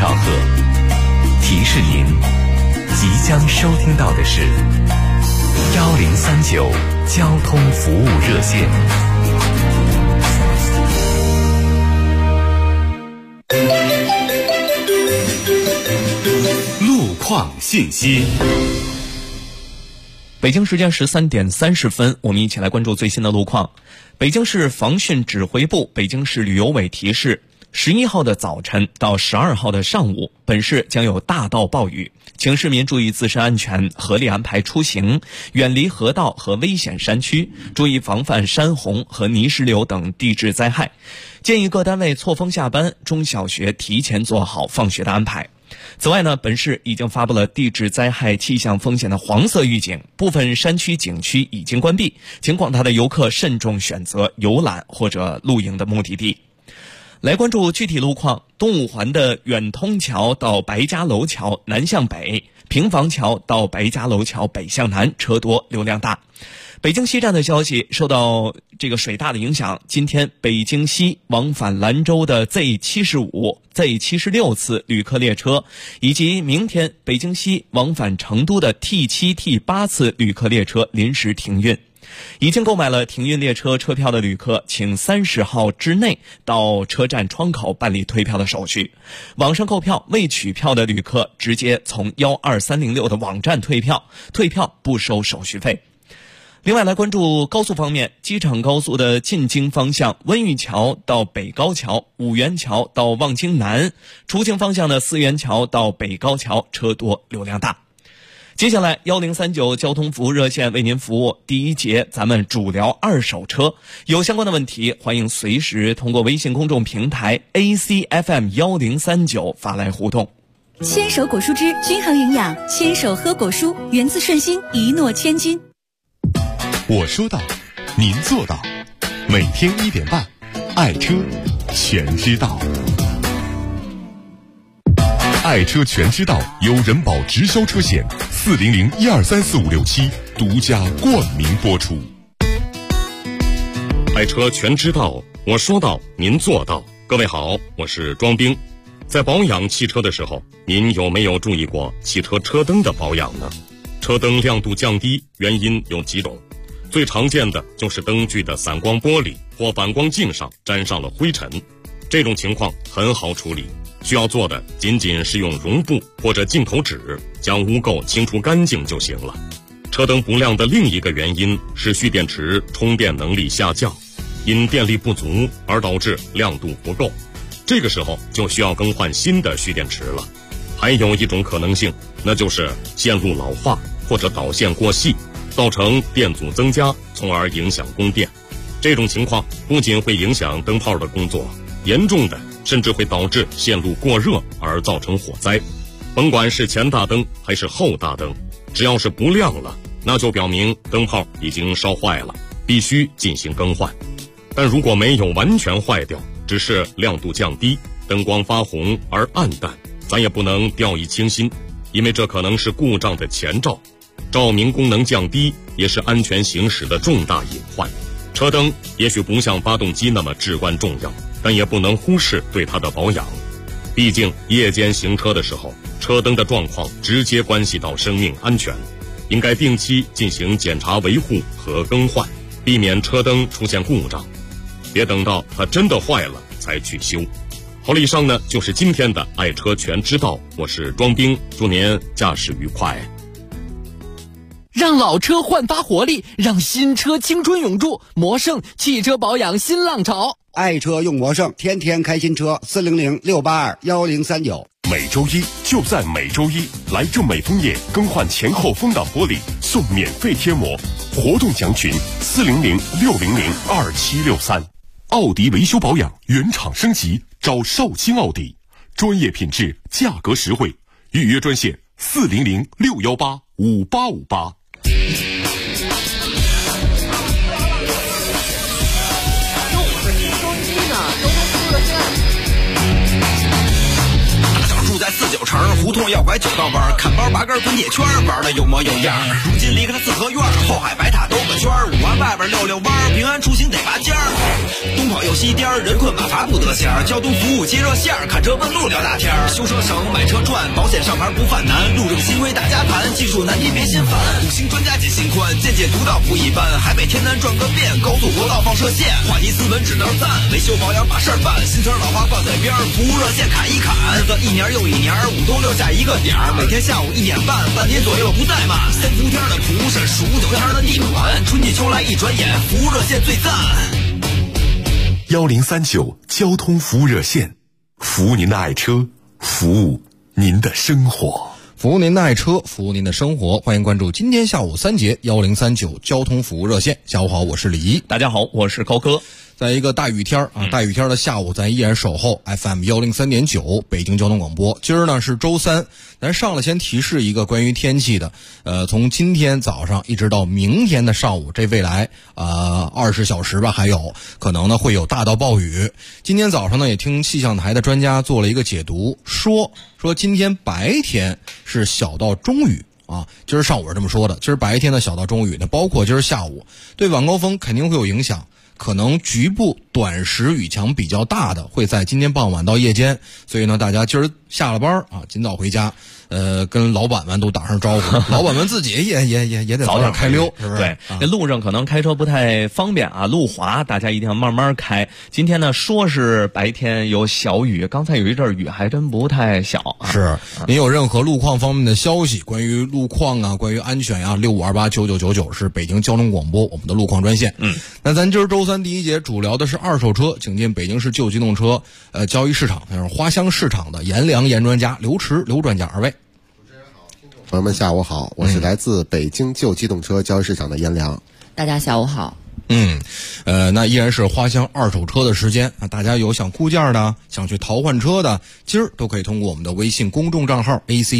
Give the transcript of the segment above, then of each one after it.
兆赫。提示您，即将收听到的是1039交通服务热线。路况信息。 北京时间13点30分，我们一起来关注最新的路况。北京市防汛指挥部、北京市旅游委提示，11号的早晨到12号的上午，本市将有大到暴雨，请市民注意自身安全，合理安排出行，远离河道和危险山区，注意防范山洪和泥石流等地质灾害。建议各单位错峰下班，中小学提前做好放学的安排。此外呢，本市已经发布了地质灾害气象风险的黄色预警，部分山区景区已经关闭，请广大的游客慎重选择游览或者露营的目的地。来关注具体路况。东五环的远通桥到白家楼桥南向北，平房桥到白家楼桥北向南车多流量大。北京西站的消息，受到这个水大的影响，今天北京西往返兰州的 Z75、Z76 次旅客列车，以及明天北京西往返成都的 T7、T8 次旅客列车临时停运。已经购买了停运列车车票的旅客，请30号之内到车站窗口办理退票的手续。网上购票未取票的旅客，直接从12306的网站退票，退票不收手续费。另外来关注高速方面，机场高速的进京方向温榆桥到北高桥、五元桥到望京南，出京方向的四元桥到北高桥车多流量大。接下来1039交通服务热线为您服务。第一节咱们主聊二手车，有相关的问题欢迎随时通过微信公众平台 ACFM1039 发来互动。 牵手果蔬汁均衡营养，牵手喝果蔬，源自顺心，一诺千金。 我说到，您做到。每天1点半，爱车全知道。爱车全知道由人保直销车险400123456独家冠名播出。 爱车全知道，我说到，您做到。各位好，我是庄兵。在保养汽车的时候，您有没有注意过汽车车灯的保养呢？车灯亮度降低，原因有几种。最常见的就是灯具的散光玻璃或反光镜上沾上了灰尘，这种情况很好处理，需要做的仅仅是用绒布或者镜头纸将污垢清除干净就行了。车灯不亮的另一个原因是蓄电池充电能力下降，因电力不足而导致亮度不够，这个时候就需要更换新的蓄电池了。还有一种可能性，那就是线路老化或者导线过细，造成电阻增加，从而影响供电。这种情况不仅会影响灯泡的工作，严重的甚至会导致线路过热而造成火灾。甭管是前大灯还是后大灯，只要是不亮了，那就表明灯泡已经烧坏了，必须进行更换。但如果没有完全坏掉，只是亮度降低，灯光发红而暗淡，咱也不能掉以轻心，因为这可能是故障的前兆。照明功能降低也是安全行驶的重大隐患。车灯也许不像发动机那么至关重要，但也不能忽视对它的保养。毕竟夜间行车的时候，车灯的状况直接关系到生命安全，应该定期进行检查维护和更换，避免车灯出现故障，别等到它真的坏了才去修。好了，以上呢就是今天的爱车全知道，我是庄兵，祝您驾驶愉快。 让老车焕发活力，让新车青春永驻。魔胜汽车保养新浪潮， 爱车用魔胜，天天开新车。400-682-1039。 每周一就在每周一，来正美枫叶更换前后风挡玻璃送免费贴膜，活动详群400-600-2763。奥迪维修保养原厂升级，找绍兴奥迪，专业品质，价格实惠，预约专线400-618-5858。 住在49 城，胡同要拐9道弯，看包8根滚铁圈，玩的有模有样。如今离开了四合院，后海白塔兜个圈，5环外边溜弯，平安出行得拔尖儿。东跑又西颠，人困马乏不得闲，交通服务接热线，看车问路聊大天。修车省，买车赚，保险上牌不犯难，路上新规大家谈，技术难题别心烦。5星专家解心宽，见解独到不一般，海北天南转个遍，高速国道放射线，话题斯文只能赞，维修保养把事儿办，新车老花放在边，服务热线砍一砍，日子1年又1年，5都6下一个点儿，每天下午1点半，半年左右不怠慢。3伏天的普审，15、9天的逆款，春季秋来一转眼，服务热线最赞。 1039交通服务热线，服务您的爱车，服务您的生活。 服务您的爱车，服务您的生活。欢迎关注今天下午3节1039交通服务热线。下午好，我是李怡。 大家好，我是高哥。 在一个大雨天大雨天的下午，咱依然守候 FM 103.9北京交通广播。今儿呢是周3，咱上了先提示一个关于天气的，从今天早上一直到明天的上午，这未来20小时吧，还有可能呢会有大到暴雨。今天早上呢也听气象台的专家做了一个解读，说今天白天是小到中雨。今儿上午是这么说的，今儿白天的小到中雨呢，包括今儿下午，对晚高峰肯定会有影响。可能局部短时雨强比较大的会在今天傍晚到夜间，所以呢，大家今儿下了班尽早回家，跟老板们都打声招呼，老板们自己也得早点开溜，是不是？ 对，这路上可能开车不太方便路滑，大家一定要慢慢开。今天呢，说是白天有小雨，刚才有一阵雨还真不太小是，您有任何路况方面的消息，关于路况关于安全65289999是北京交通广播我们的路况专线。那咱今儿周3第一节主聊的是二手车，请进北京市旧机动车交易市场，那是花乡市场的严良严专家刘驰刘专家2位。 朋友们下午好，我是来自北京旧机动车交易市场的严良。 大家下午好。 那依然是花乡二手车的时间大家有想估价的，想去淘换车的，今儿都可以通过我们的微信公众账号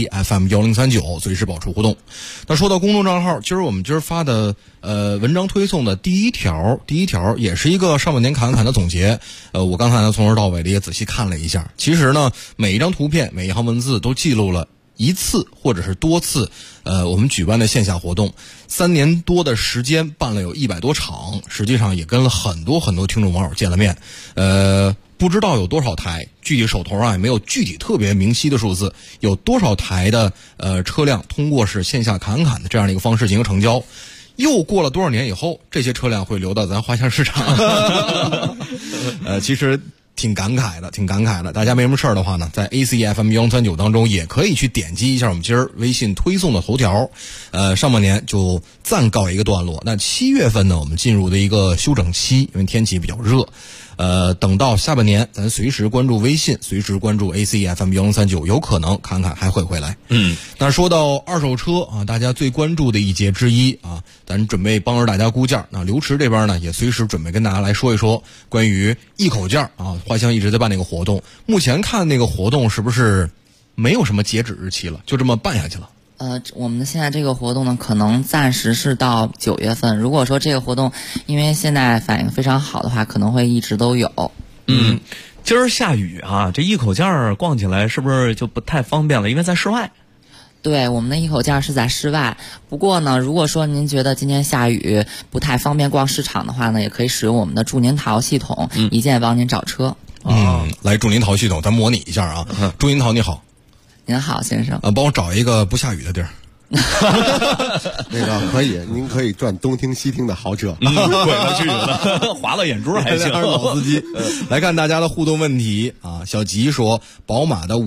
ACFM1039 随时保持互动。那说到公众账号，今儿发的文章推送的第一条也是一个上半年侃侃的总结。我刚才呢从头到尾的也仔细看了一下，其实呢每一张图片每一行文字都记录了一次或者是多次我们举办的线下活动，3年多的时间办了有100多场，实际上也跟了很多听众网友见了面。不知道有多少台，具体手头也没有具体特别明晰的数字，有多少台的车辆通过是线下侃侃的这样的一个方式进行成交。又过了多少年以后，这些车辆会流到咱花乡市场。其实挺感慨的。大家没什么事儿的话呢，在 ACFM1039 当中也可以去点击一下我们今儿微信推送的头条。上半年就暂告一个段落。那7月份呢，我们进入的一个休整期，因为天气比较热。等到下半年，咱随时关注微信，随时关注 ACFM1039，有可能侃侃还会回来。那说到二手车大家最关注的一节之一咱准备帮着大家估价。那刘驰这边呢，也随时准备跟大家来说一说关于一口价花乡一直在办那个活动。目前看那个活动是不是没有什么截止日期了，就这么办下去了？ 我们的现在这个活动呢，可能暂时是到9月份。如果说这个活动因为现在反应非常好的话，可能会一直都有。 今儿下雨这一口价逛起来是不是就不太方便了？因为在室外。 对，我们的一口价是在室外。不过呢，如果说您觉得今天下雨不太方便逛市场的话呢，也可以使用我们的祝您淘系统，一键帮您找车。 来祝您淘系统，咱模拟一下祝您淘你好。 您好，先生。 帮我找一个不下雨的地儿。 那个可以，您可以转东厅西厅的豪车。 滚了去了，划了眼珠还行。 老司机。来看大家的互动问题小吉说，宝马的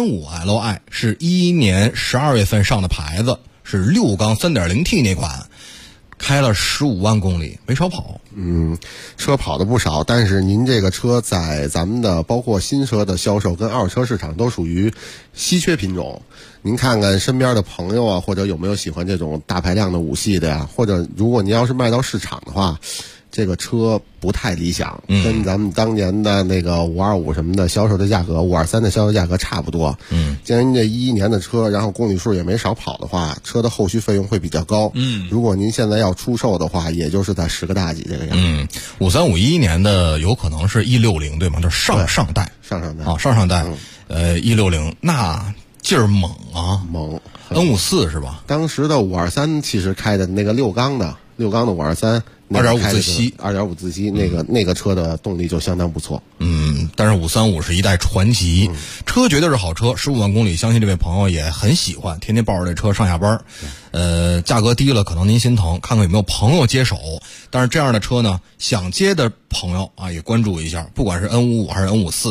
535Li 是11年12月份上的牌子，是6缸 3.0T 那款，开了15万公里，没少跑。 车跑的不少，但是您这个车在咱们的包括新车的销售跟二手车市场都属于稀缺品种。您看看身边的朋友或者有没有喜欢这种大排量的5系的呀？或者如果您要是卖到市场的话，这个车不太理想，跟咱们当年的那个525什么的销售的价格，523的销售价格差不多。既然您这11年的车，然后公里数也没少跑的话，车的后续费用会比较高。如果您现在要出售的话，也就是在10个大几这个样子。 53511年的有可能是160对吗？就是上代 160， 上上代160，那劲儿猛啊， 猛。 N54是吧？ 当时的523其实开的那个6缸的523。 2.5自吸 ，2.5自吸，那个车的动力就相当不错。 但是535是一代传奇，车绝对是好车，15万公里，相信这位朋友也很喜欢，天天抱着这车上下班。价格低了，可能您心疼，看看有没有朋友接手。但是这样的车呢，想接的朋友啊，也关注一下，不管是 N55还是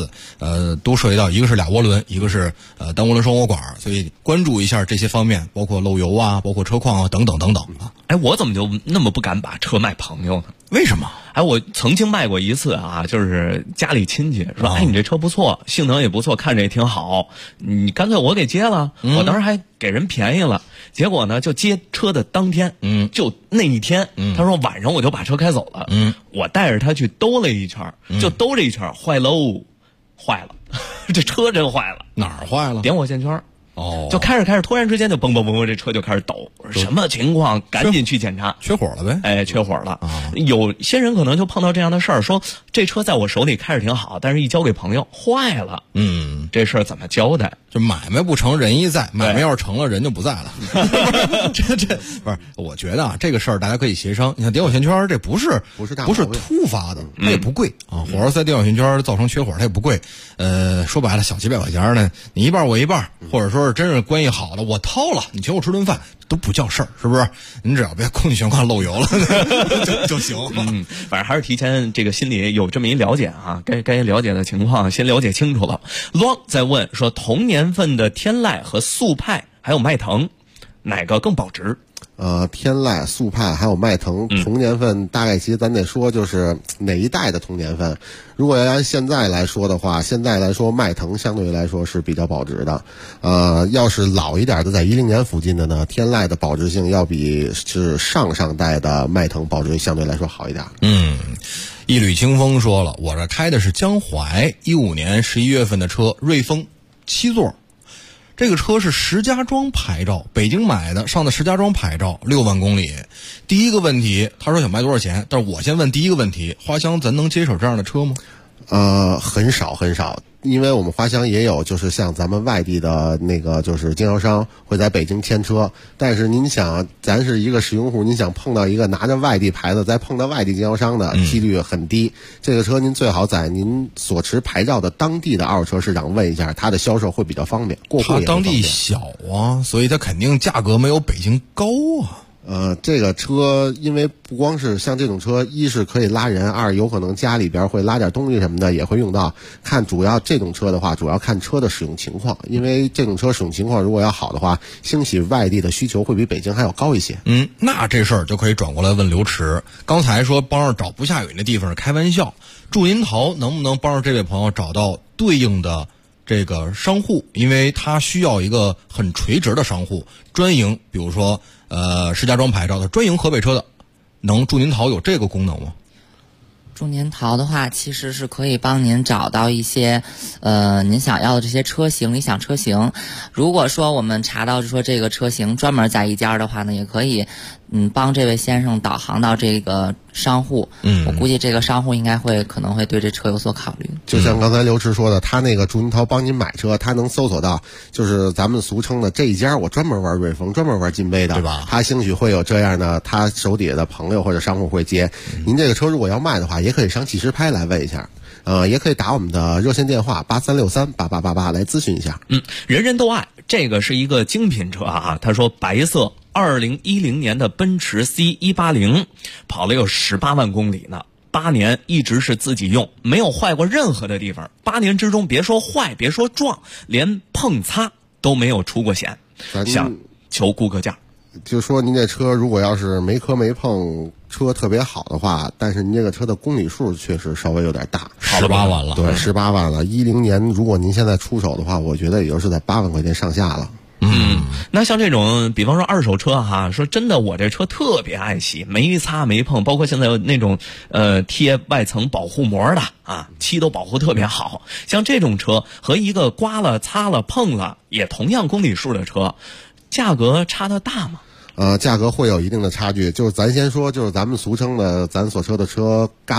N54，都涉及到一个是俩涡轮，一个是单涡轮双涡管，所以关注一下这些方面，包括漏油啊，包括车况啊，等等等等啊。 我怎么就那么不敢把车卖朋友呢？ 为什么？ 我曾经卖过一次啊，就是家里亲戚说，你这车不错，性能也不错，看着也挺好，你干脆我给接了。我当时还给人便宜了，结果呢，就接车的当天，就那一天，他说晚上我就把车开走了。我带着他去兜了一圈，就兜这一圈，坏了，这车真坏了。 哪儿坏了？ 点火线圈。就开着突然之间就嘣嘣嘣，这车就开始抖，什么情况？赶紧去检查， 缺火了呗？ 缺火了。有些人可能就碰到这样的事儿，说这车在我手里开着挺好，但是一交给朋友坏了。这事儿怎么交代？ 就买卖不成仁义在，买卖要是成了人就不在了。这不是，我觉得啊，这个事儿大家可以协商。你看点火线圈，这不是突发的，它也不贵啊。火花塞点火线圈造成缺火，它也不贵。说白了，小几百块钱呢，你一半我一半，或者说是真是关系好的，我掏了，你请我吃顿饭都不叫事儿，是不是？您只要别空气悬挂漏油了就行。 反正还是提前这个心里有这么一了解啊，该了解的情况先了解清楚了。Long 在问说，同年份的天籁和速派还有迈腾，哪个更保值？ 天籁、速派还有迈腾同年份，大概其实咱得说就是哪一代的同年份。如果要按现在来说的话，现在来说迈腾相对来说是比较保值的。要是老一点的，在10年附近的呢，天籁的保值性要比是上代的迈腾保值相对来说好一点。 一缕清风说了，我这开的是江淮15年11月份的车，瑞风7座。这个车是石家庄牌照，北京买的，上的石家庄牌照，6万公里。第一个问题，他说想卖多少钱，但是我先问第一个问题，花乡咱能接手这样的车吗？ 很少，因为我们花乡也有就是像咱们外地的那个就是经销商会在北京签车，但是您想咱是一个使用户，您想碰到一个拿着外地牌子再碰到外地经销商的几率很低。这个车您最好在您所持牌照的当地的二手车市场问一下，它的销售会比较方便，过户也会方便。 它当地小啊，所以它肯定价格没有北京高啊。 这个车因为不光是像这种车，一是可以拉人，二有可能家里边会拉点东西什么的也会用到。主要这种车的话，主要看车的使用情况，因为这种车使用情况如果要好的话，兴起外地的需求会比北京还要高一些。 那这事儿就可以转过来问刘驰。刚才说帮着找不下雨那地方是开玩笑，祝银桃能不能帮着这位朋友找到对应的这个商户，因为他需要一个很垂直的商户，专营，比如说石家庄牌照的专营河北车的，能祝您桃有这个功能吗？ 祝您桃的话，其实是可以帮您找到一些您想要的这些车型，理想车型。如果说我们查到说这个车型专门在一家的话呢，也可以帮这位先生导航到这个商户。我估计这个商户应该可能会对这车有所考虑。 就像刚才刘驰说的，他那个祝您桃帮您买车，他能搜索到就是咱们俗称的这一家，我专门玩瑞风，专门玩金杯的， 对吧？ 他兴许会有这样的，他手底下的朋友或者商户会接。您这个车如果要卖的话，也可以上汽时拍来问一下。也可以打我们的热线电话83638888来咨询一下。 人人都爱，这个是一个精品车啊。他说白色2010年的奔驰 C180，跑了有18万公里呢，8年一直是自己用，没有坏过任何的地方。8年之中，别说坏，别说撞，连碰擦都没有出过险。想求估个价。 就说您这车如果要是没磕没碰，车特别好的话，但是您这个车的公里数确实稍微有点大 ，18万了。 对，18万了。10年如果您现在出手的话，我觉得也就是在8万块钱上下了。 那像这种比方说二手车哈，说真的我这车特别爱惜，没擦没碰，包括现在有那种贴外层保护膜的啊，漆都保护特别好。像这种车和一个刮了擦了碰了也同样公里数的车，价格差得大吗？ 价格会有一定的差距。就是咱先说，就是咱们俗称的咱所车的车嘎巴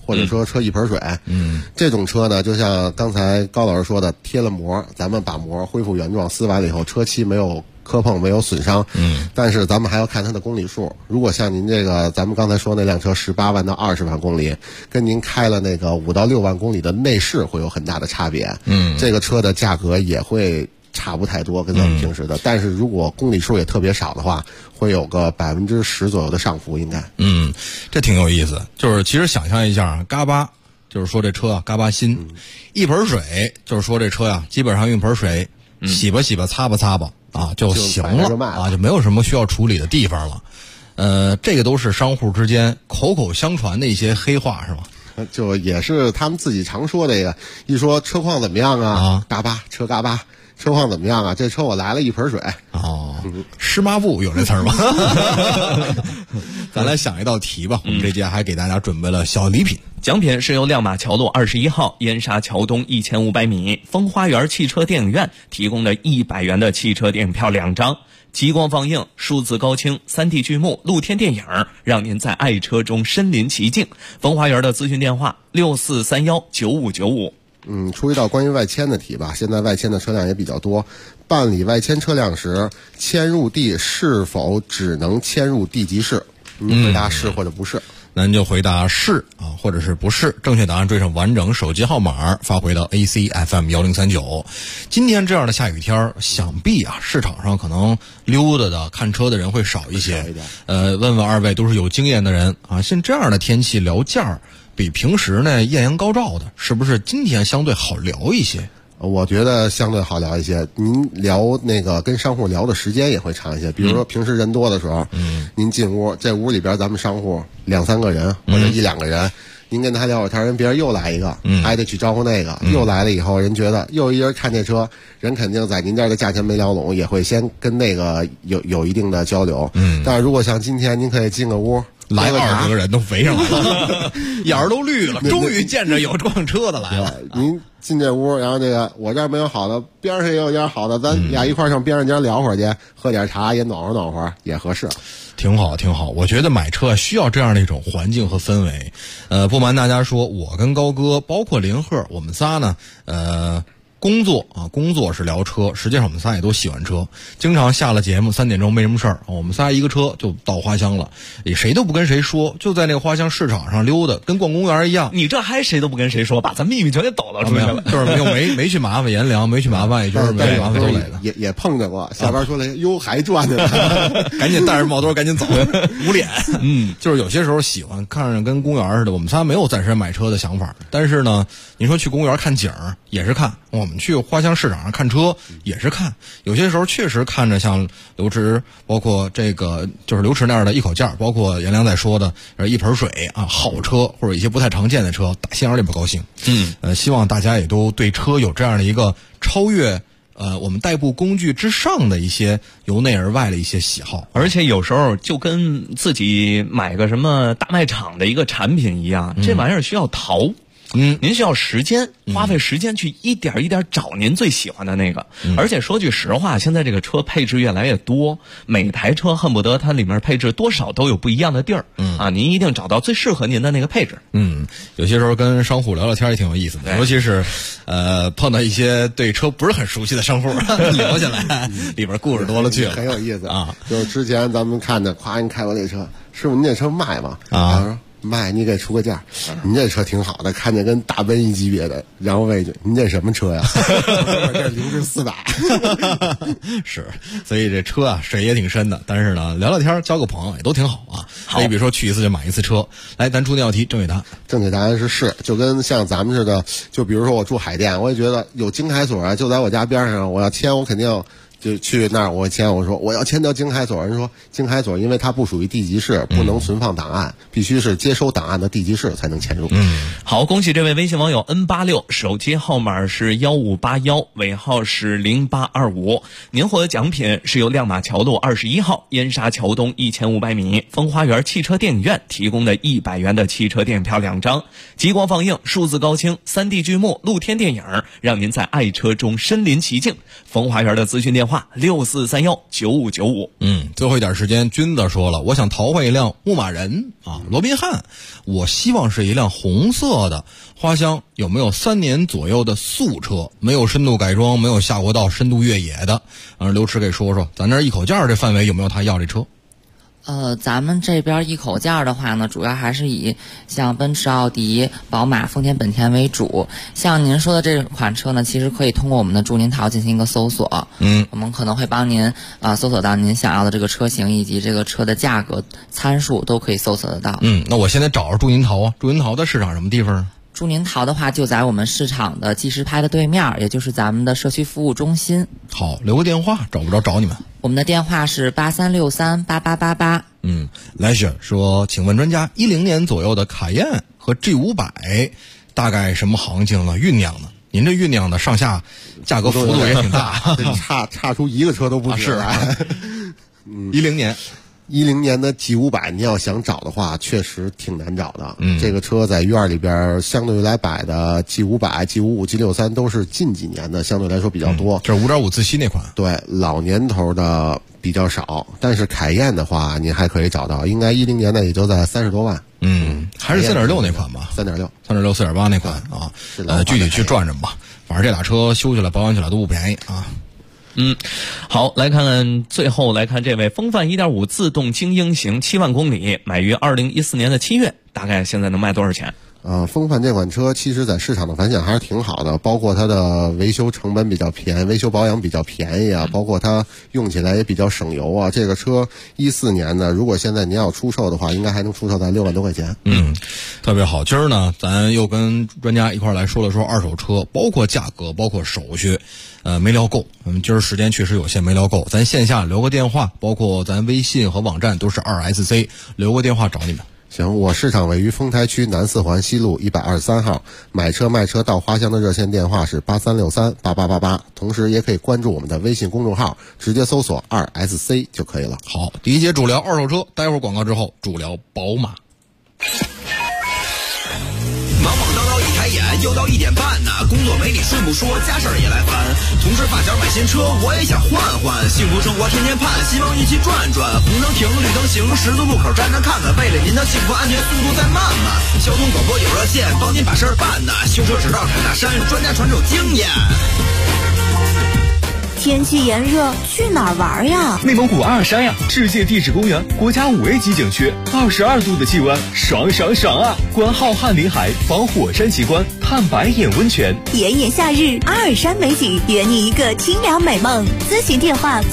或者说车一盆水。这种车呢，就像刚才高老师说的，贴了膜，咱们把膜恢复原状，撕完了以后，车漆没有磕碰，没有损伤。但是咱们还要看它的公里数。如果像您这个，咱们刚才说那辆车18万到20万公里，跟您开了那个5到6万公里的内饰会有很大的差别。这个车的价格也会差不太多，跟咱们平时的。但是如果公里数也特别少的话，会有个10%左右的上浮，应该。 这挺有意思。就是其实想象一下，嘎巴就是说这车啊，嘎巴新，一盆水就是说这车呀，基本上用盆水洗吧洗吧，擦吧擦吧啊就行了啊，就没有什么需要处理的地方了。这个都是商户之间口口相传的一些黑话，是吧？ 就也是他们自己常说这个，一说车况怎么样啊？嘎巴车嘎巴。车况怎么样啊？这车我来了一盆水。 湿抹布有这词儿吗？咱来想一道题吧。我们这届还给大家准备了小礼品， 奖品是由亮马桥路21号燕莎桥东1500米风花园汽车电影院提供的100元的汽车电影票2张，极光放映、数字高清、3D 剧目、露天电影，让您在爱车中身临其境。风花园的咨询电话64319595。 出一道关于外迁的题吧。现在外迁的车辆也比较多，办理外迁车辆时，迁入地是否只能迁入地级市？您回答是或者不是。 那您就回答是啊，或者是不是。正确答案缀上完整手机号码发回到 ACFM1039。今天这样的下雨天，想必啊市场上可能溜达的看车的人会少一些。问问二位都是有经验的人啊，像这样的天气聊价儿比平时呢艳阳高照的，是不是今天相对好聊一些？ 我觉得相对好聊一些。您聊那个跟商户聊的时间也会长一些。比如说平时人多的时候，您进屋，这屋里边咱们商户2-3个人或者1-2个人，您跟他聊会天，人别人又来一个，还得去招呼那个，又来了以后，人觉得又一人看这车，人肯定在您这儿的价钱没聊拢，也会先跟那个有一定的交流。但是如果像今天，您可以进个屋。 来20个人都围上来了，眼儿都绿了，终于见着有撞车的来了。 您进这屋，然后这个我这儿没有好的，边上也有点好的，咱俩一块上边上家聊会儿去，喝点茶也暖和暖和，也合适。 挺好，挺好。我觉得买车需要这样的一种环境和氛围。不瞒大家说，我跟高哥，包括林鹤，我们仨呢，工作是聊车，实际上我们仨也都喜欢车，经常下了节目3点钟没什么事儿，我们仨一个车就到花乡了，也谁都不跟谁说，就在那个花乡市场上溜达，跟逛公园一样。 你这还谁都不跟谁说，把咱秘密全给抖了出去了。 就是没去麻烦颜良，没去麻烦，也就是没麻烦都来了。 也碰着过，下班说来哟还转着呢， 赶紧戴着帽兜赶紧走，捂脸。就是有些时候喜欢看着跟公园似的，我们仨没有暂时买车的想法，但是呢，你说去公园看景也是看，我们去花乡市场上看车也是看，有些时候确实看着像刘驰，包括这个就是刘驰那样的一口价，包括颜良在说的一盆水啊，好车或者一些不太常见的车，打心眼里不高兴。希望大家也都对车有这样的一个超越我们代步工具之上的一些由内而外的一些喜好。 而且有时候就跟自己买个什么大卖场的一个产品一样，这玩意儿需要淘。您需要时间，花费时间去一点一点找您最喜欢的那个。而且说句实话，现在这个车配置越来越多，每台车恨不得它里面配置多少都有不一样的地儿。您一定找到最适合您的那个配置。 有些时候跟商户聊聊天也挺有意思的，尤其是碰到一些对车不是很熟悉的商户聊起来，里边故事多了去了， 很有意思啊。就是之前咱们看着，夸您开过那车，师傅您这车卖吗？卖，你给出个价。您这车挺好的，看着跟大奔一级别的。然后问一句，您这什么车呀？这凌志400。 是，所以这车啊水也挺深的。但是呢，聊聊天交个朋友也都挺好啊。可以比如说去一次就买一次车。来，咱出那道题，正确答案。 正确答案是，就跟像咱们似的，就比如说我住海淀，我也觉得有京海所啊，就在我家边上，我要签，我肯定要。就去那儿，我签，我说我要签到京海所，人说京海所因为它不属于地级市，不能存放档案，必须是接收档案的地级市才能签入。 好，恭喜这位微信网友 N86，手机号码是1581，尾号是0825。您获得奖品是由亮马桥路21号燕莎桥东1500米风花园汽车电影院提供的100元的汽车电影票2张，极光放映、数字高清、3D 剧目、露天电影，让您在爱车中身临其境。风花园的咨询电话话64319595。 最后一点时间，君子说了，我想淘换一辆牧马人啊，罗宾汉，我希望是一辆红色的。花乡有没有3年左右的素车，没有深度改装，没有下国道深度越野的？让刘驰给说说，咱这一口价这范围有没有他要这车？ 咱们这边一口价的话呢，主要还是以像奔驰、奥迪、宝马、丰田、本田为主。像您说的这款车呢，其实可以通过我们的祝您淘进行一个搜索。我们可能会帮您搜索到您想要的这个车型以及这个车的价格参数都可以搜索得到。 那我现在找着祝您淘啊，祝您淘的市场什么地方呢？ 祝您淘的话就在我们市场的计时拍的对面，也就是咱们的社区服务中心。 好，留个电话，找不着找你们。 我们的电话是83638888。 来雪说，请问专家，10年左右的卡宴和 G500大概什么行情呢？酝酿呢？您这酝酿的上下价格幅度也挺大， 差出一个车都不止来。10年的 G500，你要想找的话，确实挺难找的。这个车在院里边相对来摆的 G500、G55、G63都是近几年的，相对来说比较多。 这是5.5自吸那款。 对，老年头的比较少，但是凯宴的话，你还可以找到，应该10年的也就在30多万。 还是3.6那款吧 ，3.6、 4.8那款啊。具体去转转吧，反正这俩车修起来、保养起来都不便宜啊。 好，来看最后来看这位风范 1.5 自动精英型7万公里，买于2014年的7月，大概现在能卖多少钱？ 风范这款车其实在市场的反响还是挺好的，包括它的维修成本比较便宜，维修保养比较便宜啊，包括它用起来也比较省油啊。这个车14年的，如果现在您要出售的话，应该还能出售在6万多块钱。 特别好。今儿呢，咱又跟专家一块来说了说二手车，包括价格，包括手续，没聊够。今儿时间确实有限，没聊够。咱线下留个电话，包括咱微信和网站都是2SC，留个电话找你们。 行，我市场位于丰台区南4环西路123号，买车卖车到花乡的热线电话是83638888，同时也可以关注我们的微信公众号，直接搜索2SC 就可以了。 好，第一节主聊二手车，待会儿广告之后主聊宝马。 忙忙叨叨一抬眼，又到1点半呢，工作没你顺不说，家事儿也来烦。同事发小买新车，我也想换换，幸福生活天天盼，希望一起转转。红灯停，绿灯行，十字路口站着看看，为了您的幸福安全，速度再慢慢。交通广播有热线，帮您把事儿办呢。修车只到凯大山，专家传授经验。 天气炎热，去哪儿玩呀？ 内蒙古阿尔山呀，世界地质公园，国家5A 级景区，22度的气温，爽爽爽啊！观浩瀚林海，访火山奇观，探白眼温泉。 炎炎夏日，阿尔山美景，圆你一个清凉美梦。咨询电话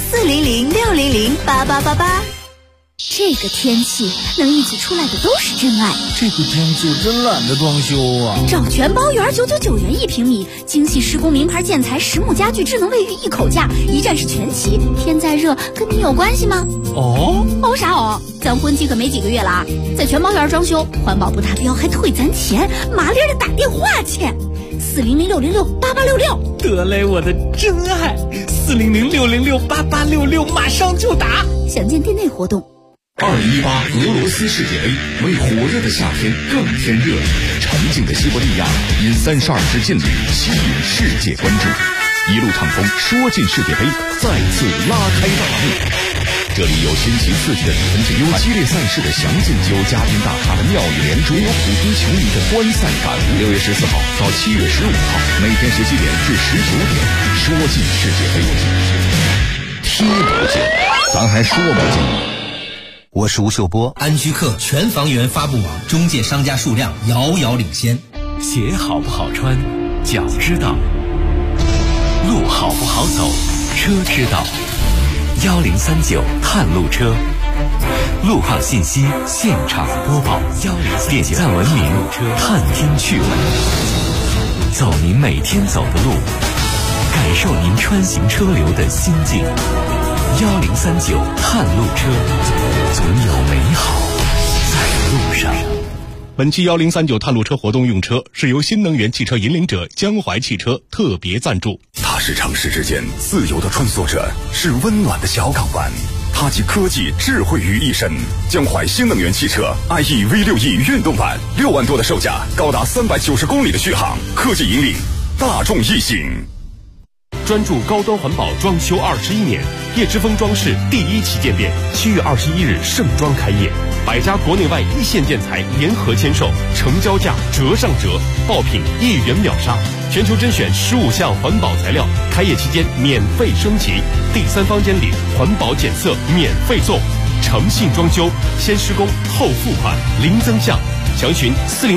400-600-8888。这个天气能一起出来的都是真爱。 这个天气真懒得装修啊！ 找全包园999元1平米，精细施工名牌建材实木家具智能卫浴一口价，一站式全齐。天再热跟你有关系吗？ 哦啥哦？咱婚期可没几个月了啊！在全包园装修，环保不达标还退咱钱，麻利的打电话去，400-600-8866。 得嘞，我的真爱，400-600-8866，马上就打。 详见店内活动。 2018俄罗斯世界杯为火热的夏天更添热闹，沉静的西伯利亚因32支劲旅吸引世界关注，一路畅风说进世界杯，再次拉开大幕。这里有新奇刺激的比分竞赛，有激烈赛事的详尽，有嘉宾大咖的妙语连珠，也有普通球迷的观赛感悟。6月14号到7月15号，每天17点至19点，说进世界杯，踢不进，咱还说不进。 我是吴秀波，安居客全房源发布网中介商家数量遥遥领先。 鞋好不好穿，脚知道；路好不好走，车知道。1039探路车，路况信息现场播报，点赞文明，探听趣闻，走您每天走的路，感受您穿行车流的心境。1039探路车，总有美好在路上。 本期1039探路车活动用车是由新能源汽车引领者江淮汽车特别赞助。 它是城市之间自由的穿梭者，是温暖的小港湾。它集科技智慧于一身。江淮新能源汽车 IE V6E 运动版，6万多的售价，高达390公里的续航，科技引领大众异性。 专注高端环保装修21年，叶之峰装饰第1旗舰店7月21日盛装开业，100家国内外一线建材联合签售，成交价折上折，爆品1元秒杀，全球甄选15项环保材料，开业期间免费升级，第3方监理环保检测免费送，诚信装修，先施工后付款，零增项。详询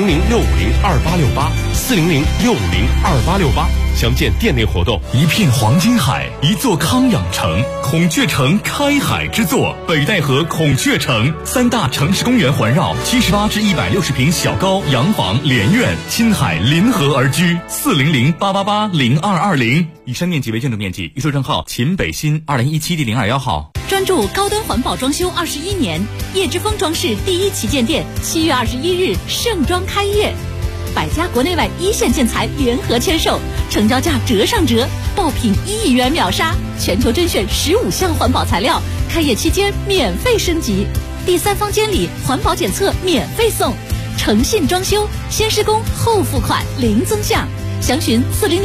400-650-2868，400-650-2868，详见店内活动。 一片黄金海，一座康养城，孔雀城开海之作，北戴河孔雀城，3大城市公园环绕，78至160平小高洋房连院，亲海临河而居，400-888-0220。以上面积为建筑面积，预售证号秦北新2017第021号。 专注高端环保装修21年，叶之峰装饰第1旗舰店7月21日盛装开业，100家国内外一线建材联合签售，成交价折上折，爆品1亿元秒杀，全球甄选15项环保材料，开业期间免费升级，第3方监理环保检测免费送，诚信装修，先施工后付款，零增项。详询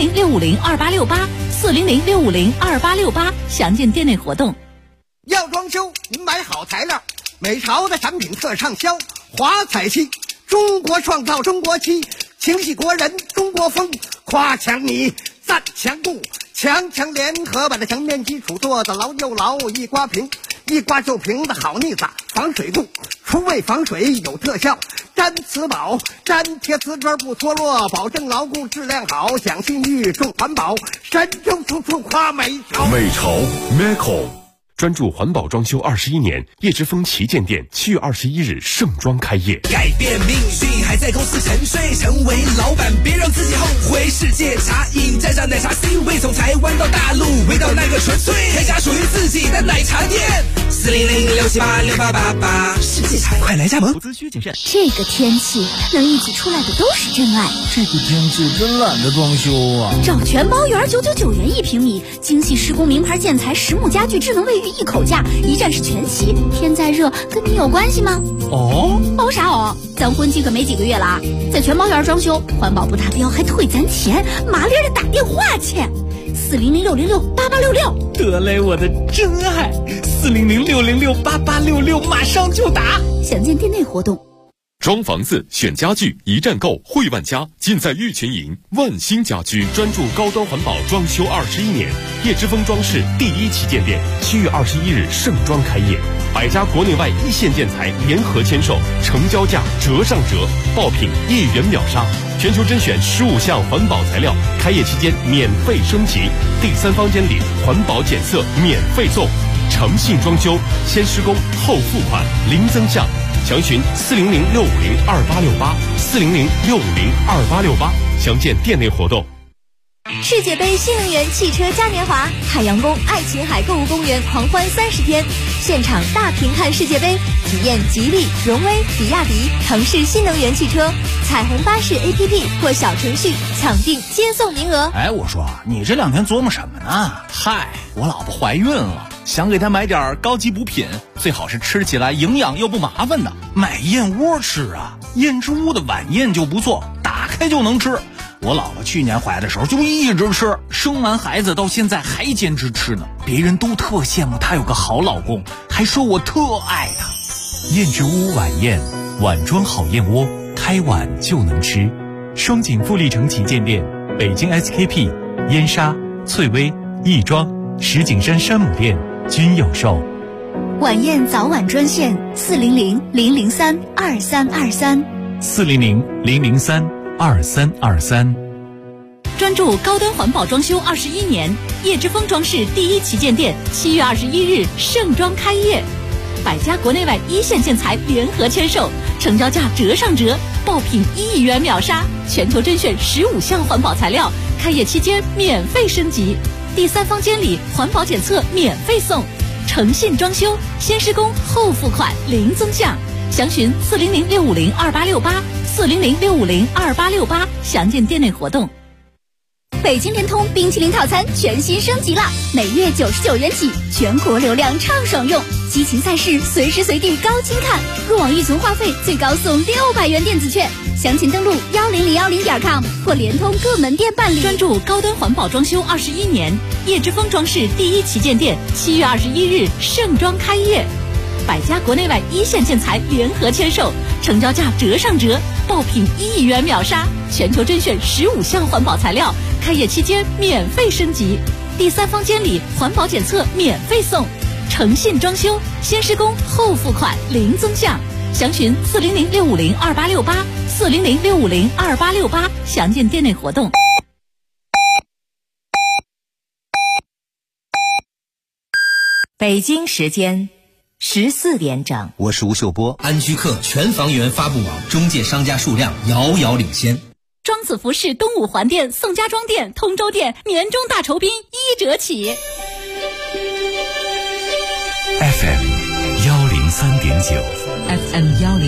400-650-2868，400-650-2868，详见店内活动。 要装修，您买好材料，美潮的产品特畅销。华彩漆，中国创造中国漆，情系国人中国风，夸强你赞强固，强强联合把这墙面基础做得牢又牢，一刮平，一刮就平的好腻子，防水度，除味防水有特效，粘瓷宝，粘贴瓷砖不脱落，保证牢固质量好，讲信誉重环保，神州处处夸美潮。 美潮 Meco。专注环保装修21年，叶之峰旗舰店7月21日盛装开业。 改变命运还在公司沉睡，成为老板别让自己后悔。世界茶饮蘸上奶茶 C 味，从台湾到大陆，味道那个纯粹，开家属于自己的奶茶店。400-678-6888，世界茶快来加盟。 资需谨慎。这个天气能一起出来的都是真爱。 这个天气真懒得装修啊！ 找全包园999元1平米，精细施工名牌建材，实木家具，智能卫浴。一口价，一站式全齐。天再热，跟你有关系吗？哦啥哦？咱婚期可没几个月了啊！在全包园装修，环保不达标还退咱钱，麻利的打电话去，400-606-8866。 得嘞，我的真爱，400-606-8866，马上就打。 详见店内活动。 装房子选家具，一站购汇万家，尽在玉泉营万兴家居。专注高端环保装修21年，叶之峰装饰第1旗舰店7月21日盛装开业，100家国内外一线建材联合签售，成交价折上折，爆品1元秒杀，全球甄选15项环保材料，开业期间免费升级，第3方监理环保检测免费送，诚信装修，先施工后付款，零增项。详询400-650-2868，400-650-2868，详见店内活动。 世界杯新能源汽车嘉年华，海洋宫爱琴海购物公园狂欢30天，现场大屏看世界杯，体验吉利、荣威、比亚迪、腾势新能源汽车，彩虹巴士 APP 或小程序抢订接送名额。 哎，我说你这2天琢磨什么呢？嗨，我老婆怀孕了，想给她买点高级补品，最好是吃起来营养又不麻烦的。买燕窝吃啊，燕之屋的晚宴就不错，打开就能吃。我老婆去年怀的时候就一直吃，生完孩子到现在还坚持吃呢。别人都特羡慕她有个好老公，还说我特爱她。 燕之屋晚宴，碗装好燕窝，开碗就能吃。双井富力城旗舰店，北京 SKP、燕莎、翠微、亦庄、石景山山姆店均有售。 晚宴早晚专线400-003-2323。 400-003-2323。 专注高端环保装修21年，叶之峰装饰第1旗舰店7月21日盛装开业，100家国内外一线建材联合签售，成交价折上折，爆品1亿元秒杀，全球甄选15项环保材料，开业期间免费升级，第3方监理环保检测免费送，诚信装修，先施工后付款，零增项。详询400-650-2868，400-650-2868，详见店内活动。 北京联通冰淇淋套餐全新升级了，每月99元起，全国流量畅爽用，激情赛事随时随地高清看，入网预存话费最高送600元电子券。详情登录10010.com 或联通各门店办理。专注高端环保装修21年，叶之峰装饰第一旗舰店7月21日盛装开业，百家国内外一线建材联合签售，成交价折上折，爆品1亿元秒杀，全球甄选15项环保材料，开业期间免费升级，第3方监理环保检测免费送，诚信装修，先施工后付款零增项。详询400-650-2868，400-650-2868，详见店内活动。 北京时间14点整， 我是吴秀波。安居客全房源发布网中介商家数量遥遥领先。 庄子服饰东五环店、宋家庄店、通州店年终大酬宾1折起。 FM 103.9，FM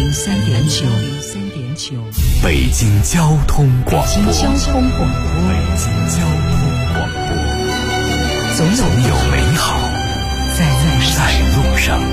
103.9， 北京交通广播， 北京交通广播，总有美好在路上。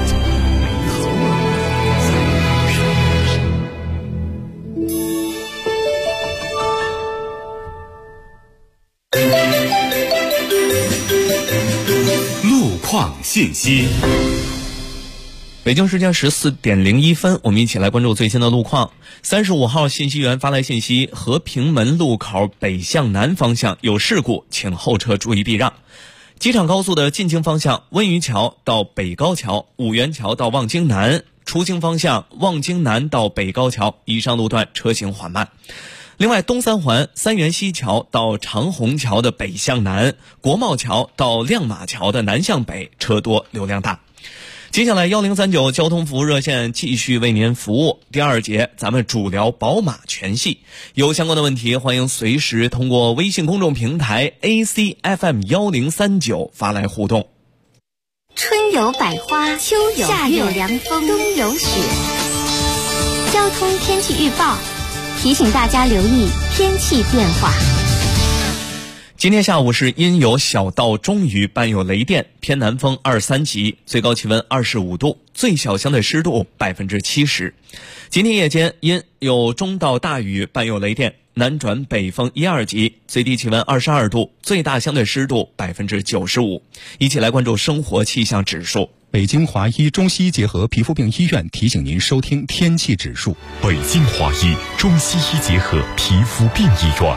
路况信息。 北京时间14点01分，我们一起来关注最新的路况。35号信息源发来信息，和平门路口北向南方向有事故，请后车注意避让。机场高速的进京方向，温榆桥到北高桥、五元桥到望京南；出京方向，望京南到北高桥，以上路段车行缓慢。另外，东三环三元西桥到长虹桥的北向南，国贸桥到亮马桥的南向北，车多流量大。接下来1039交通服务热线继续为您服务。第2节咱们主聊宝马全系，有相关的问题欢迎随时通过微信公众平台 ACFM1039 发来互动。 春有百花，秋有夏有凉风，冬有雪。交通天气预报提醒大家留意天气变化。 今天下午是阴有小到中雨，伴有雷电，偏南风2、3级，最高气温25度，最小相对湿度70%。今天夜间阴有中到大雨，伴有雷电，南转北风1、2级，最低气温22度，最大相对湿度95%。一起来关注生活气象指数。 北京华医中西医结合皮肤病医院提醒您收听天气指数。 北京华医中西医结合皮肤病医院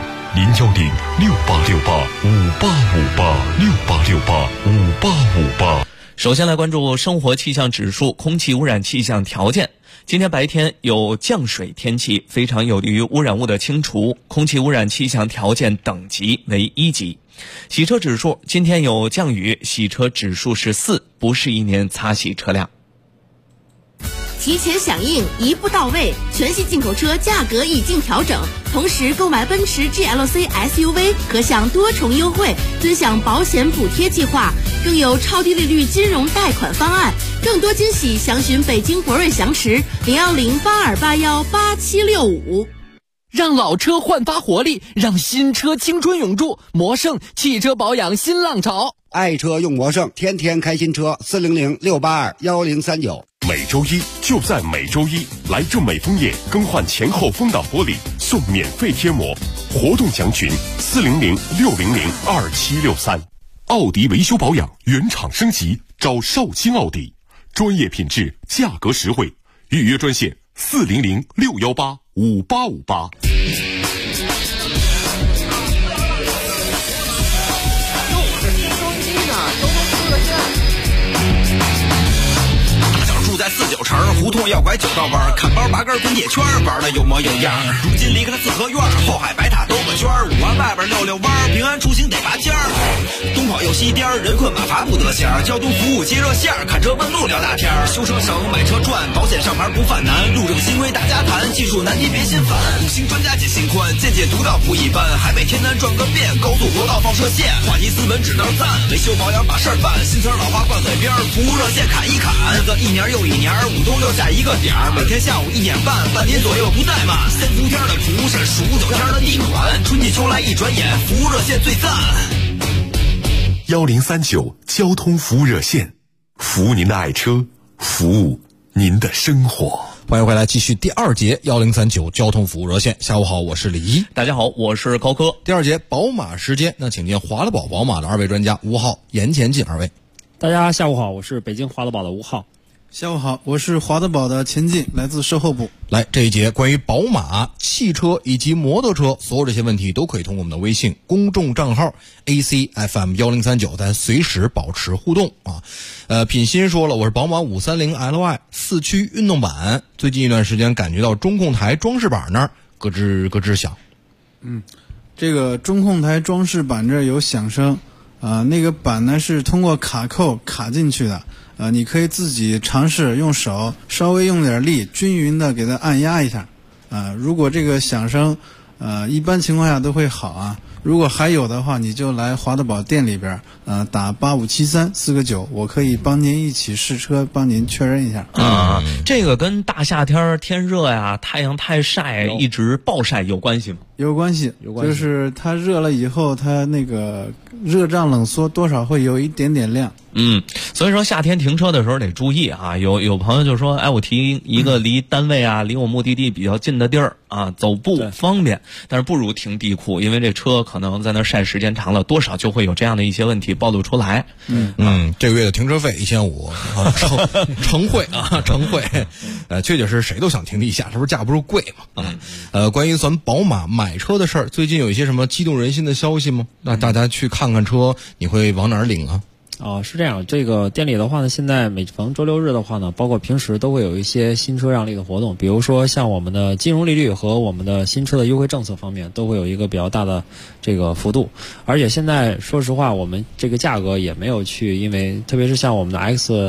，010-6868-5858，6868-5858。 首先来关注生活气象指数，空气污染气象条件。今天白天有降水天气，非常有利于污染物的清除，空气污染气象条件等级为1级。洗车指数，今天有降雨，洗车指数是4，不适宜您擦洗车辆。 提前响应，一步到位，全系进口车价格已经调整，同时购买奔驰 GLC SUV 可享多重优惠，尊享保险补贴计划，更有超低利率金融贷款方案，更多惊喜详询北京博瑞翔驰010-8281-8765。 让老车焕发活力，让新车青春永驻。魔胜汽车保养新浪潮， 爱车用魔胜，天天开新车。400-682-1039。 每周一就在每周一，来正美枫叶更换前后风挡玻璃送免费贴膜，活动详询400-600-2763。奥迪维修保养原厂升级，找绍兴奥迪，专业品质，价格实惠，预约专线400-618-5858。 住在49城胡同要拐9道弯，看包拔根滚铁圈，玩的有模有样。如今离开了四合院，后海白塔兜个圈，5环外边溜溜弯，平安出行得拔尖儿。东跑又西颠，人困马乏不得闲，交通服务接热线，看车问路聊大天，修车省买车赚，保险上牌不犯难，路政新规大家谈，技术难题别心烦。5星专家解心宽，见解独到不一般，海北天南转个遍，高速国道放射线，话题斯文只能赞，维修保养把事儿办，新词老话挂嘴边，服务热线砍一砍，个一年又一年，5动6 下一个点儿，每天下午1点半，半年左右不怠慢。三伏天的出是数9天的地暖，春季秋来一转眼，服务热线最赞。 1039交通服务热线，服务您的爱车，服务您的生活。 欢迎回来，继续第二节1039交通服务热线。下午好，我是李一。 大家好，我是高科。 第二节宝马时间，那请见华乐宝宝马的2位专家吴浩、严前进2位。 大家下午好，我是北京华乐宝的吴浩。 下午好，我是华德宝的前进，来自售后部。 来，这一节关于宝马、汽车以及摩托车所有这些问题，都可以通过我们的微信公众账号 ACFM1039，咱随时保持互动啊。品心说了，我是宝马530Ly 4驱运动版，最近一段时间感觉到中控台装饰板那儿咯吱咯吱响。 这个中控台装饰板这儿有响声那个板呢是通过卡扣卡进去的。你可以自己尝试用手稍微用点力，均匀的给它按压一下。如果这个响声，一般情况下都会好啊。如果还有的话，你就来华德宝店里边，打8573-4个9，我可以帮您一起试车，帮您确认一下。 这个跟大夏天热呀，太阳太晒，一直暴晒有关系吗？ 有关系，就是它热了以后，它那个热胀冷缩多少会有一点点亮。 所以说夏天停车的时候得注意啊。有朋友就说，我停一个离单位啊，离我目的地比较近的地儿啊，走步方便，但是不如停地库，因为这车可能在那晒时间长了，多少就会有这样的一些问题暴露出来。 这个月的停车费1500啊，成会啊，成会。确确实谁都想停地下，这不是架不住贵嘛啊。关于咱宝马买车的事儿，最近有一些什么激动人心的消息吗？那大家去看看车，你会往哪儿领啊？ 是这样，这个店里的话呢，现在每逢周六日的话呢，包括平时都会有一些新车让利的活动，比如说像我们的金融利率和我们的新车的优惠政策方面，都会有一个比较大的这个幅度。而且现在说实话，我们这个价格也没有去，因为特别是像我们的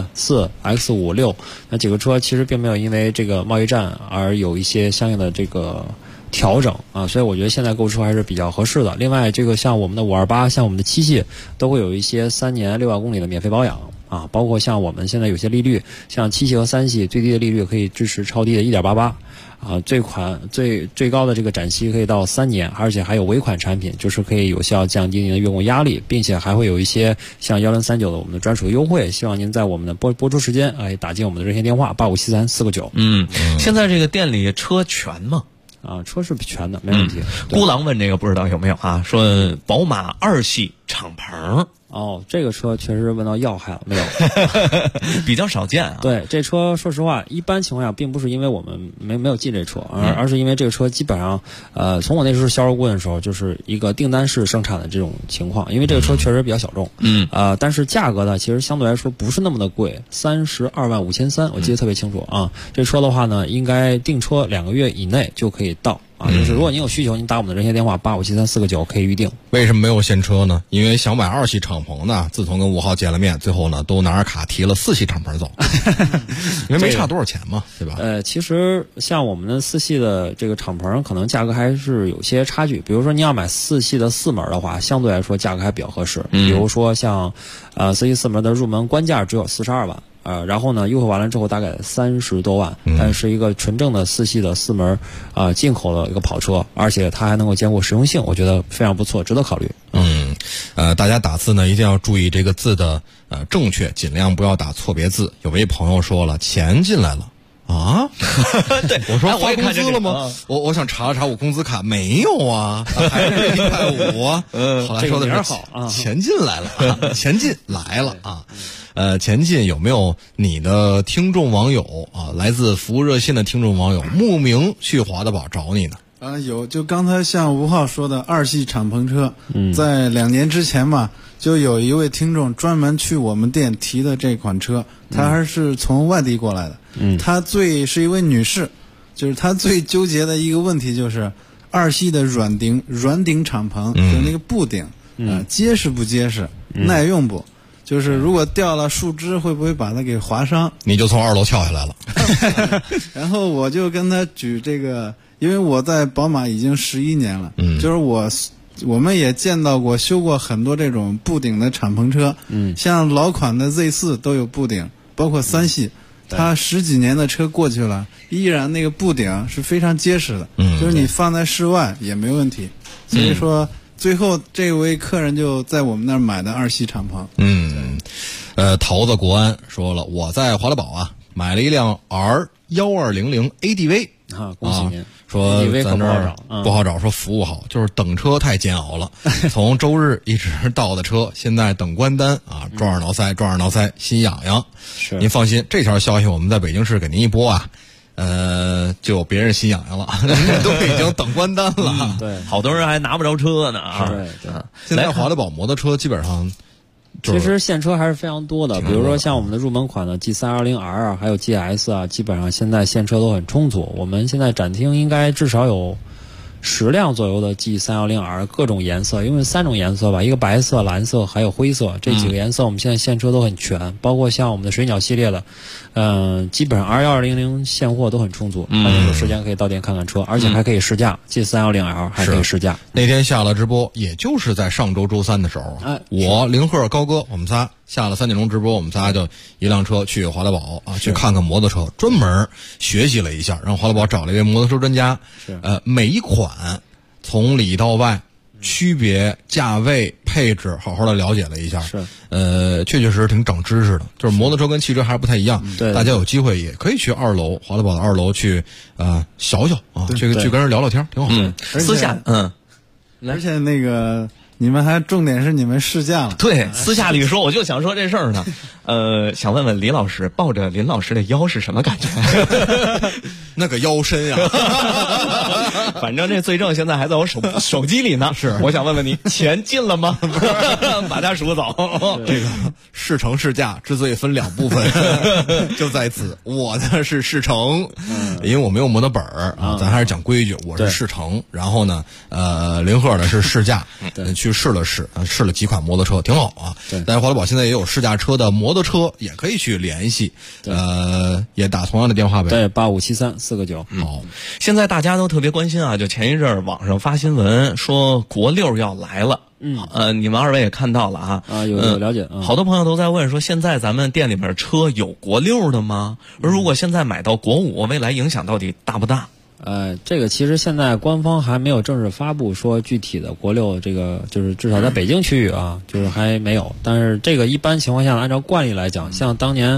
X4、X5、6那几个车，其实并没有因为这个贸易战而有一些相应的这个调整啊，所以我觉得现在购车还是比较合适的。另外，这个像我们的528，像我们的7系，都会有一些3年6万公里的免费保养啊，包括像我们现在有些利率，像7系和3系最低的利率可以支持超低的 1.88啊，最高的这个展期可以到3年，而且还有尾款产品，就是可以有效降低您的月供压力，并且还会有一些像1039的我们的专属优惠，希望您在我们的播出时间打进我们的热线电话8573-4个9。 现在这个店里车全吗？ 车是全的，没问题。 孤狼问这个不知道有没有啊？说宝马2系敞篷。 这个车确实问到要害了，没有， 比较少见啊。 对，这车说实话，一般情况下并不是因为我们没有进这车，而是因为这个车基本上，从我那时候销售顾问的时候，就是一个订单式生产的这种情况。因为这个车确实比较小众，但是价格呢，其实相对来说不是那么的贵，325300，我记得特别清楚啊。这车的话呢，应该订车2个月以内就可以到。就是如果您有需求，您打我们的热线电话8573-4个9可以预定。为什么没有现车呢？因为想买2系敞篷的，自从跟吴浩见了面，最后呢都拿着卡提了4系敞篷走，因为没差多少钱嘛，对吧？ 其实像我们的4系的这个敞篷，可能价格还是有些差距。比如说您要买4系的4门的话，相对来说价格还比较合适。比如说像4系4门的入门官价只有42万。然后呢，优惠完了之后大概30多万，但是一个纯正的4系的4门进口的一个跑车，而且它还能够兼顾实用性，我觉得非常不错，值得考虑。 大家打字呢一定要注意这个字的正确，尽量不要打错别字。有位朋友说了，钱进来了。对，我说发工资了吗？我想查了查我工资卡，没有啊，还是150啊。后来说的是好啊， 钱进来了，钱进来了啊。前进有没有你的听众网友来自服务热线的听众网友慕名去华德宝找你呢？ 有，就刚才像吴浩说的2系敞篷车，在2年之前嘛，就有一位听众专门去我们店提的这款车，他还是从外地过来的。他是一位女士，就是他最纠结的一个问题就是2系的软顶敞篷，就那个布顶，结实不结实，耐用不？就是如果掉了树枝会不会把它给划伤？ 你就从2楼跳下来了。 然后我就跟他举这个，因为我在宝马已经11年了，就是我们也见到过修过很多这种布顶的敞篷车，像老款的 Z4 都有布顶，包括3系， 它10几年的车过去了，依然那个布顶是非常结实的，就是你放在室外也没问题。所以说，最后这位客人就在我们那儿买的2系敞篷。 桃子国安说了，我在华乐宝啊买了一辆 R1200 ADV 啊，恭喜您。 说咱这儿不好找，说服务好，就是等车太煎熬了。从周日一直到的车，现在等关单啊，撞耳挠腮，心痒痒。 是， 您放心，这条消息我们在北京市给您一播啊，就别人心痒痒了，都已经等关单了。 对， 好多人还拿不着车呢啊。 对， 现在华乐宝摩托车基本上。 其实现车还是非常多的，比如说像我们的入门款的 G320R 啊，还有 GS 啊，基本上现在现车都很充足。我们现在展厅应该至少有10辆左右的 G310R 各种颜色，因为3种颜色吧，一个白色、蓝色还有灰色，这几个颜色我们现在现车都很全，包括像我们的水鸟系列的，基本上 R1200现货都很充足，大家有时间可以到店看看车，而且还可以试驾，G310L 还可以试驾。 那天下了直播，也就是在上周周3的时候，我凌鹤高哥我们仨下了3点钟直播，我们仨就一辆车去华乐宝啊，去看看摩托车，专门学习了一下，让华乐宝找了一位摩托车专家，每一款从里到外区别、价位、配置好好的了解了一下，确实挺长知识的。就是摩托车跟汽车还是不太一样， 对， 大家有机会也可以去2楼华乐宝的2楼去小啊，去跟人聊聊天，挺好。 私下而且那个。你们还重点是你们试驾了？ 对，私下里说，我就想说这事儿呢。想问问李老师，抱着林老师的腰是什么感觉？ 那个腰身呀！ 反正这罪证现在还在我手机里呢。 是， 我想问问你，钱进了吗？把它数走。 这个试乘试驾之所以分2部分，就在此，我呢是试乘，因为我没有摩托本啊，咱还是讲规矩，我是试乘。然后呢，林鹤呢是试驾，去试了几款摩托车，挺好啊。但是华乐宝现在也有试驾车的摩托车，也可以去联系，也打同样的电话呗。 对，8573-4个9。 好，现在大家都特别关心啊，就前一阵儿网上发新闻说国六要来了。你们2位也看到了啊？ 有了解。 好多朋友都在问说，现在咱们店里面车有国六的吗？如果现在买到国5，未来影响到底大不大？ 这个其实现在官方还没有正式发布说具体的国六，这个就是至少在北京区域啊，就是还没有。但是这个一般情况下，按照惯例来讲，像当年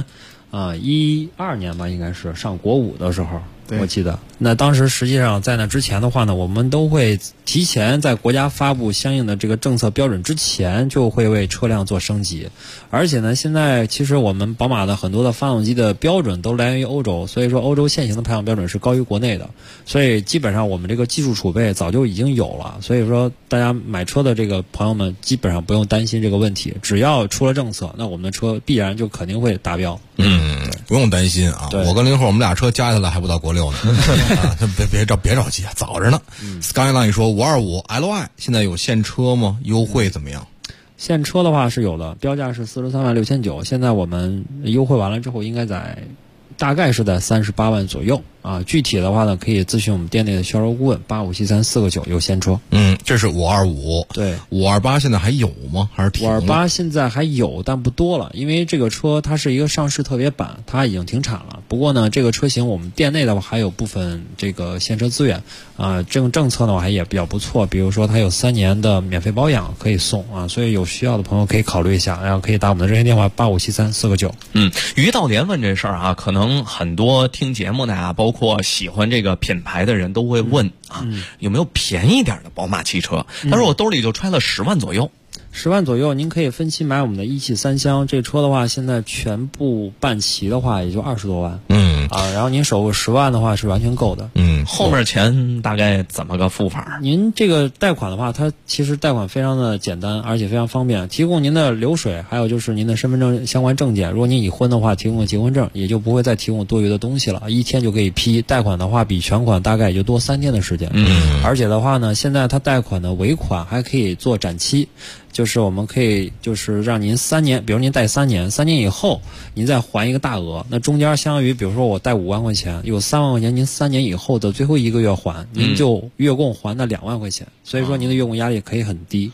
12年吧，应该是上国5的时候，我记得。那当时实际上在那之前的话呢，我们都会提前在国家发布相应的这个政策标准之前，就会为车辆做升级。而且呢，现在其实我们宝马的很多的发动机的标准都来源于欧洲，所以说欧洲现行的排放标准是高于国内的，所以基本上我们这个技术储备早就已经有了。所以说大家买车的这个朋友们基本上不用担心这个问题，只要出了政策，那我们的车必然就肯定会达标。 不用担心啊，我跟林鹤我们俩车加起来还不到国六呢。别着急啊，早着呢。Skyline 说525 Li 现在有现车吗？优惠怎么样？ 现车的话是有的，标价是436900，现在我们优惠完了之后，应该大概是在38万左右啊。具体的话呢，可以咨询我们店内的销售顾问，8573-4个9有现车。 这是525。 对 ，528现在还有吗？还是停了 ？528现在还有，但不多了，因为这个车它是一个上市特别版，它已经停产了。不过呢，这个车型我们店内的话还有部分这个现车资源啊，这种政策呢还也比较不错，比如说它有3年的免费保养可以送啊，所以有需要的朋友可以考虑一下，然后可以打我们的热线电话8573-4个9。 于道莲问这事儿啊，可能很多听节目的啊，包括喜欢这个品牌的人都会问有没有便宜点的宝马汽车？他说我兜里就揣了10万左右。 10万左右，您可以分期买我们的1汽3厢。这车的话，现在全部办齐的话，也就20多万。然后您首付10万的话是完全够的。 后面钱大概怎么个付法？ 您这个贷款的话，它其实贷款非常的简单，而且非常方便。提供您的流水，还有就是您的身份证相关证件。如果您已婚的话，提供结婚证，也就不会再提供多余的东西了，1天就可以批。贷款的话，比全款大概也就多3天的时间。而且的话呢，现在它贷款的尾款还可以做展期。就是我们可以就是让您3年，比如您贷3年，3年以后您再还一个大额，那中间相当于比如说我贷5万块钱，有3万块钱您3年以后的最后1个月还，您就月供还那2万块钱，所以说您的月供压力可以很低。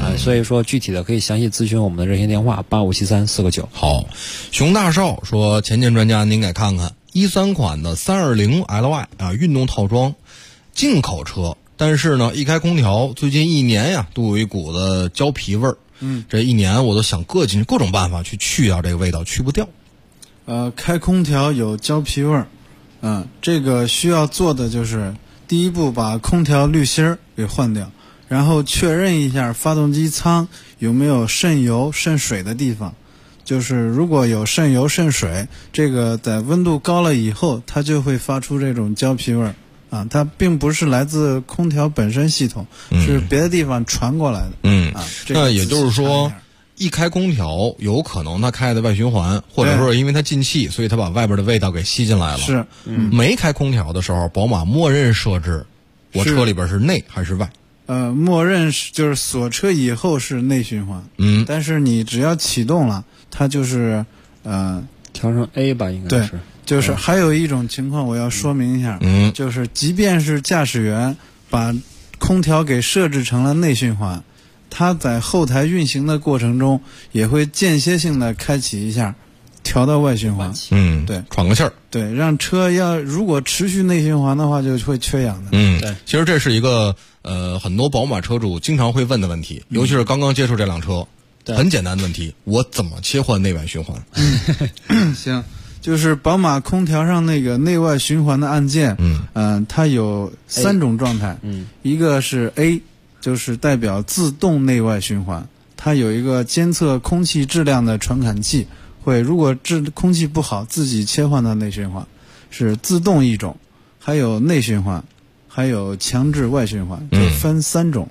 所以说具体的可以详细咨询我们的热线电话8573-4个9。 好，熊大少说，前进专家您给看看13款的320Ly 啊运动套装，进口车，但是呢一开空调，最近1年呀都有一股子胶皮味儿。这1年我都想各种办法去掉这个味道，去不掉。 开空调有胶皮味儿，这个需要做的就是第一步把空调滤芯儿给换掉，然后确认一下发动机舱有没有渗油渗水的地方。就是如果有渗油渗水，这个在温度高了以后，它就会发出这种胶皮味儿啊，它并不是来自空调本身系统，是别的地方传过来的。 那也就是说，一开空调有可能它开的外循环，或者说因为它进气，所以它把外边的味道给吸进来了。 是， 没开空调的时候，宝马默认设置我车里边是内还是外？ 默认就是锁车以后是内循环，但是你只要启动了，它就是调成 A 吧，应该是。 对，就是还有一种情况我要说明一下，就是即便是驾驶员把空调给设置成了内循环，它在后台运行的过程中也会间歇性的开启一下，调到外循环。对， 喘个气儿。 对，让车如果持续内循环的话，就会缺氧的。 对，其实这是一个很多宝马车主经常会问的问题，尤其是刚刚接触这辆车，很简单的问题，我怎么切换内外循环？ 行。就是宝马空调上那个内外循环的按键，它有3种状态，一个是 A， 就是代表自动内外循环，它有一个监测空气质量的传感器，会如果空气不好自己切换到内循环，是自动一种，还有内循环，还有强制外循环，就分3种。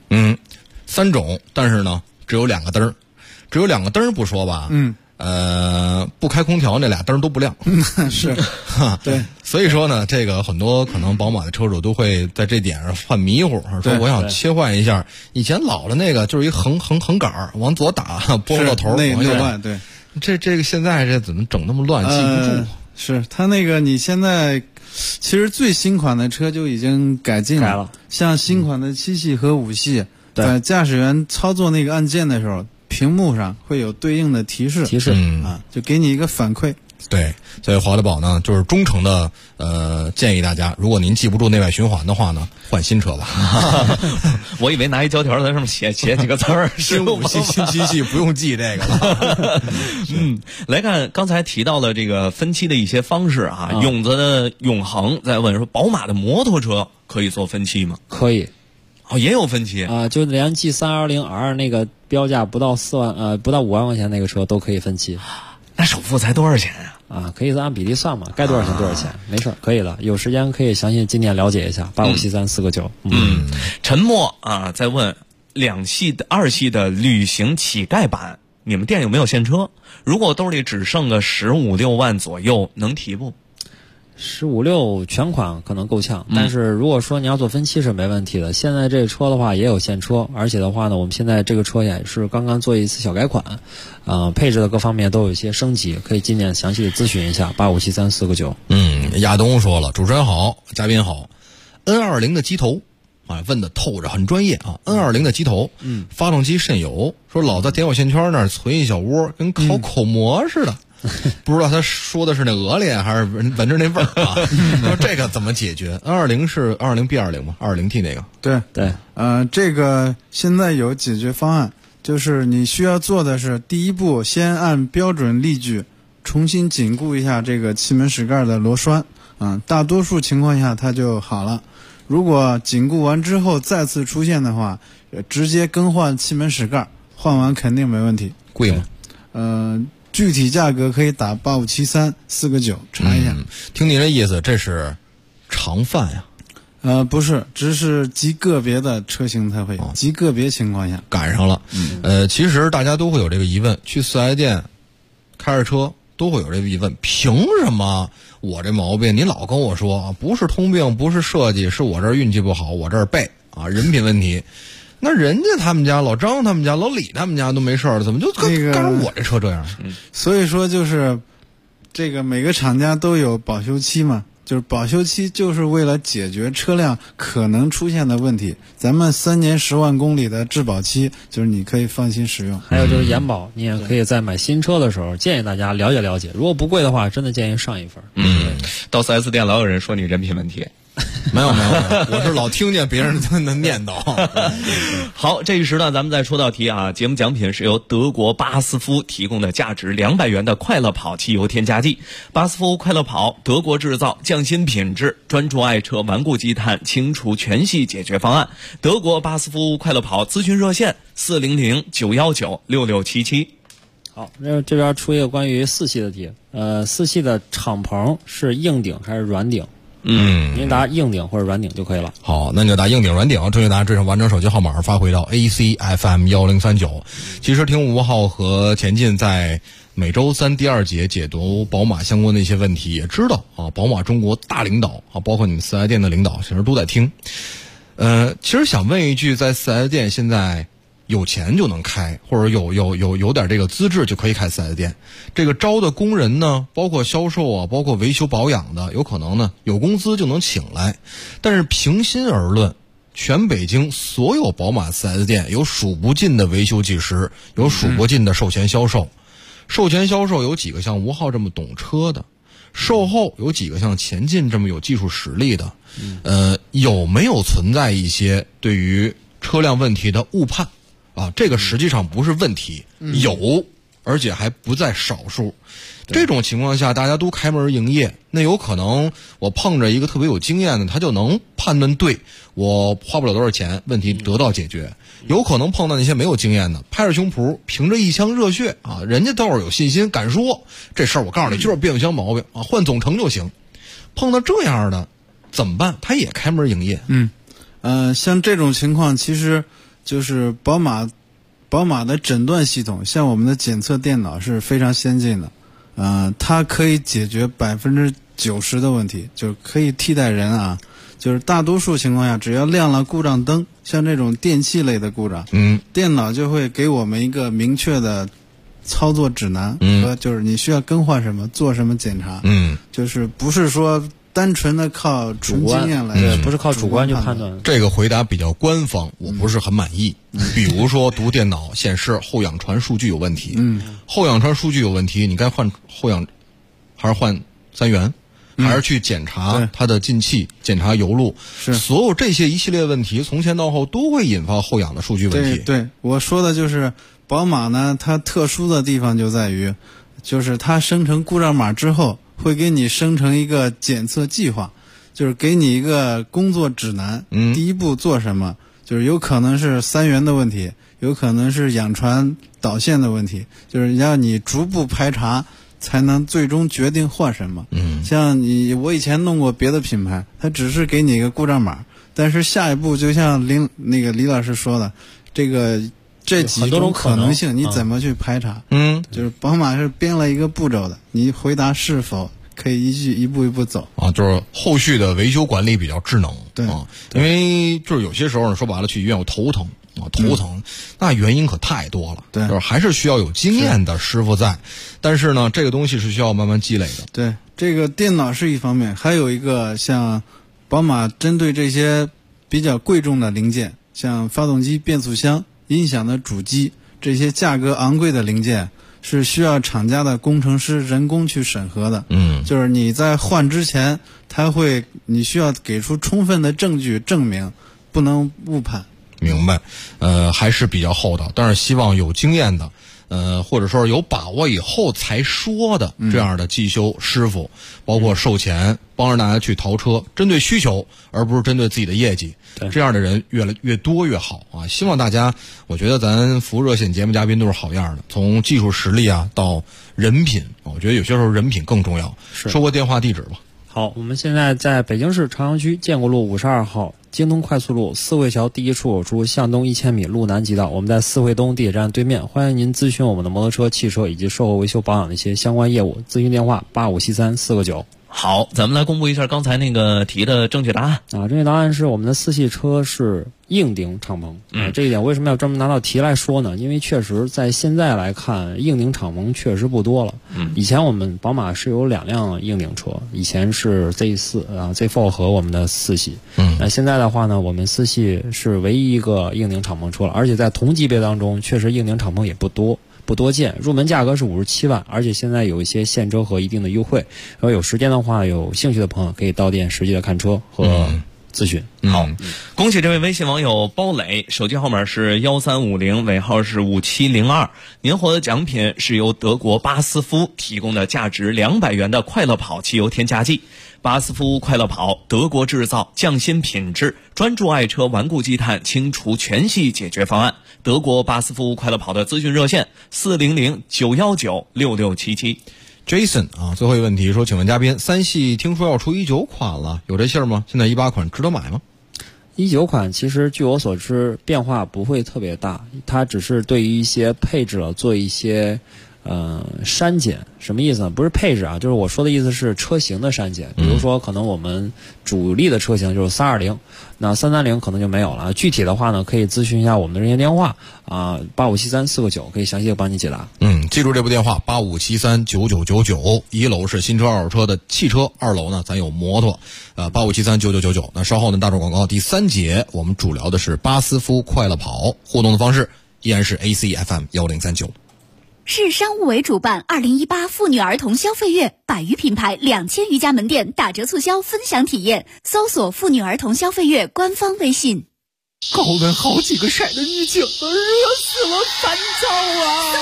3种，但是呢只有2个灯，只有2个灯不说吧，不开空调那俩灯都不亮。 是，对， 所以说呢，这个很多可能宝马的车主都会在这点上犯迷糊，说我想切换一下，以前老的那个就是一横杆往左打，拨到头内往右外，对， 这个现在这怎么整那么乱，记不住。 是它那个你现在其实最新款的车就已经改进了，像新款的7系和5系，在驾驶员操作那个按键的时候，屏幕上会有对应的提示，就给你一个反馈。 对，所以华德宝呢，就是忠诚的建议大家，如果您记不住内外循环的话呢，换新车吧。 我以为拿一胶条在上面写几个字儿， 新5系、新7系不用记这个了。 来看刚才提到了这个分期的一些方式啊，勇子的永恒在问说，宝马的摩托车可以做分期吗？ 可以。 也有分期啊，就连 G320R 那个标价不到5万块钱那个车都可以分期。 那首付才多少钱可以按比例算嘛，该多少钱多少钱，没事，可以的。有时间可以详细今天了解一下，8573-4个9。 陈默在问2系的旅行乞丐版，你们店有没有现车？如果兜里只剩个15、16万左右，能提不 ？15、16全款可能够呛，但是如果说你要做分期是没问题的。现在这个车的话也有现车，而且的话呢，我们现在这个车也是刚刚做一次小改款，配置的各方面都有一些升级，可以今年详细的咨询一下，8573-4个9。 亚东说了，主持人好，嘉宾好。N20 的机头问的透着，很专业啊。N20 的机头，发动机渗油，说老在点火线圈那儿存一小窝，跟烤口蘑似的。不知道他说的是那鹅脸还是闻着那味儿啊？说这个怎么解决？N20是220 B20 吗？220T 那个？ 对，这个现在有解决方案，就是你需要做的是第一步，先按标准力矩重新紧固一下这个气门室盖的螺栓，大多数情况下它就好了。如果紧固完之后再次出现的话，直接更换气门室盖，换完肯定没问题。 贵吗？ 具体价格可以打8573-4个9查一下。 听你的意思，这是常犯呀？ 不是，只是极个别的车型才会有，极个别情况下赶上了。其实大家都会有这个疑问，去4S店开着车都会有这个疑问，凭什么我这毛病你老跟我说不是通病，不是设计，是我这儿运气不好，我这儿背人品问题。那人家他们家老张他们家老李他们家都没事了，怎么就干我这车这样？ 所以说就是这个每个厂家都有保修期嘛， 就是保修期就是为了解决车辆可能出现的问题。咱们3年10万公里的质保期，就是你可以放心使用。 还有就是延保，你也可以在买新车的时候建议大家了解了解，如果不贵的话，真的建议上一份。 到 4S 店老有人说你人品问题。 没有，我是老听见别人的念叨。 好，这一时呢，咱们再出道题啊。节目奖品是由德国巴斯夫提供的价值200元的快乐跑汽油添加剂。巴斯夫快乐跑，德国制造，匠心品质，专注爱车顽固积碳清除全系解决方案。德国巴斯夫快乐跑咨询热线400-919-6677。 好，这边出一个关于4系的题。4系的敞篷是硬顶还是软顶？您答硬顶或者软顶就可以了。 好，那你就答硬顶、软顶，正确答案追上完整手机号码发回到 ACFM1039。其实听5号和前进在每周3第2节解读宝马相关的一些问题，也知道啊，宝马中国大领导啊，包括你们4S店的领导，其实都在听。其实想问一句，在4S店现在有钱就能开，或者有点这个资质就可以开4S店。这个招的工人呢，包括销售啊，包括维修保养的，有可能呢有工资就能请来。但是平心而论，全北京所有宝马4S店有数不尽的维修技师，有数不尽的售前销售。售前销售有几个像吴浩这么懂车的，售后有几个像前进这么有技术实力的。有没有存在一些对于车辆问题的误判？啊，这个实际上不是问题，有，而且还不在少数。这种情况下，大家都开门营业，那有可能我碰着一个特别有经验的，他就能判断对，我花不了多少钱，问题得到解决。有可能碰到那些没有经验的，拍着胸脯，凭着一腔热血啊，人家倒是有信心，敢说这事儿，我告诉你就是变速箱毛病啊，换总成就行。碰到这样的怎么办？他也开门营业。 像这种情况，其实就是宝马的诊断系统，像我们的检测电脑是非常先进的，它可以解决90%的问题，就是可以替代人啊。就是大多数情况下，只要亮了故障灯，像这种电器类的故障，电脑就会给我们一个明确的操作指南，和就是你需要更换什么，做什么检查，就是不是说单纯的靠纯经验来， 不是靠主观去判断。 这个回答比较官方，我不是很满意。比如说读电脑显示后氧传输据有问题，后氧传输据有问题，你该换后氧还是换3元，还是去检查它的进气，检查油路，所有这些一系列问题，从前到后都会引发后氧的数据问题。 对，我说的就是宝马呢，它特殊的地方就在于，就是它生成故障码之后，会给你生成一个检测计划，就是给你一个工作指南，第一步做什么，就是有可能是3元的问题，有可能是氧传导线的问题，就是要你逐步排查，才能最终决定换什么。像我以前弄过别的品牌，它只是给你一个故障码，但是下一步就像李老师说的，这几种可能性你怎么去排查？就是宝马是编了一个步骤的，你回答是否可以一步一步走啊，就是后续的维修管理比较智能。 对啊，因为就是有些时候呢，说白了去医院我头疼啊，头疼，那原因可太多了。 对， 就是还是需要有经验的师傅在，但是呢，这个东西是需要慢慢积累的。 对，这个电脑是一方面，还有一个像宝马针对这些比较贵重的零件，像发动机、变速箱、音响的主机，这些价格昂贵的零件是需要厂家的工程师人工去审核的。就是你在换之前，你需要给出充分的证据证明，不能误判。 明白，还是比较厚道，但是希望有经验的，或者说有把握以后才说的这样的技修师傅，包括售前帮着大家去淘车，针对需求而不是针对自己的业绩，这样的人越多越好啊！希望大家，我觉得咱服务热线节目嘉宾都是好样的，从技术实力啊到人品，我觉得有些时候人品更重要。说过电话地址吧。 好，我们现在在北京市朝阳区建国路52号京东快速路四惠桥第一出口处向东1000米路南即到，我们在四惠东地铁站对面，欢迎您咨询我们的摩托车、汽车以及售后维修保养的一些相关业务，咨询电话857349。 好，咱们来公布一下刚才那个题的正确答案啊。正确答案是我们的4系车是硬顶敞篷。这一点为什么要专门拿到题来说呢？因为确实在现在来看，硬顶敞篷确实不多了。以前我们宝马是有2辆硬顶车，以前是 Z4 和我们的4系。那现在的话呢，我们4系是唯一一个硬顶敞篷车了，而且在同级别当中，确实硬顶敞篷也不多见，入门价格是57万，而且现在有一些现车和一定的优惠。然后有时间的话，有兴趣的朋友可以到店实际的看车和咨询。 好，恭喜这位微信网友包磊，手机号码是1350，尾号是5702。您获得奖品是由德国巴斯夫提供的价值200元的快乐跑汽油添加剂。巴斯夫快乐跑，德国制造，匠心品质，专注爱车顽固积碳清除全系解决方案。德国巴斯夫快乐跑的咨询热线400-919-6677。 Jason 啊，最后一个问题说，请问嘉宾，3系听说要出19款了，有这信儿吗？现在18款值得买吗 ？19款其实据我所知变化不会特别大，它只是对于一些配置做一些删减。什么意思呢？不是配置啊，就是我说的意思是车型的删减。比如说可能我们主力的车型就是320，那330可能就没有了。具体的话呢，可以咨询一下我们的热线电话啊，8573-4个9，可以详细的帮你解答。 记住这部电话8573-9999，一楼是新车二手车的汽车，二楼呢咱有摩托，8573-9999。那稍后呢大众广告第3节，我们主聊的是巴斯夫快乐跑，互动的方式依然是 ACFM1039。 市商务委主办2018妇女儿童消费月，100余品牌2000余家门店打折促销分享体验，搜索妇女儿童消费月官方微信。 高温好几个晒的女警，热死了，烦躁啊！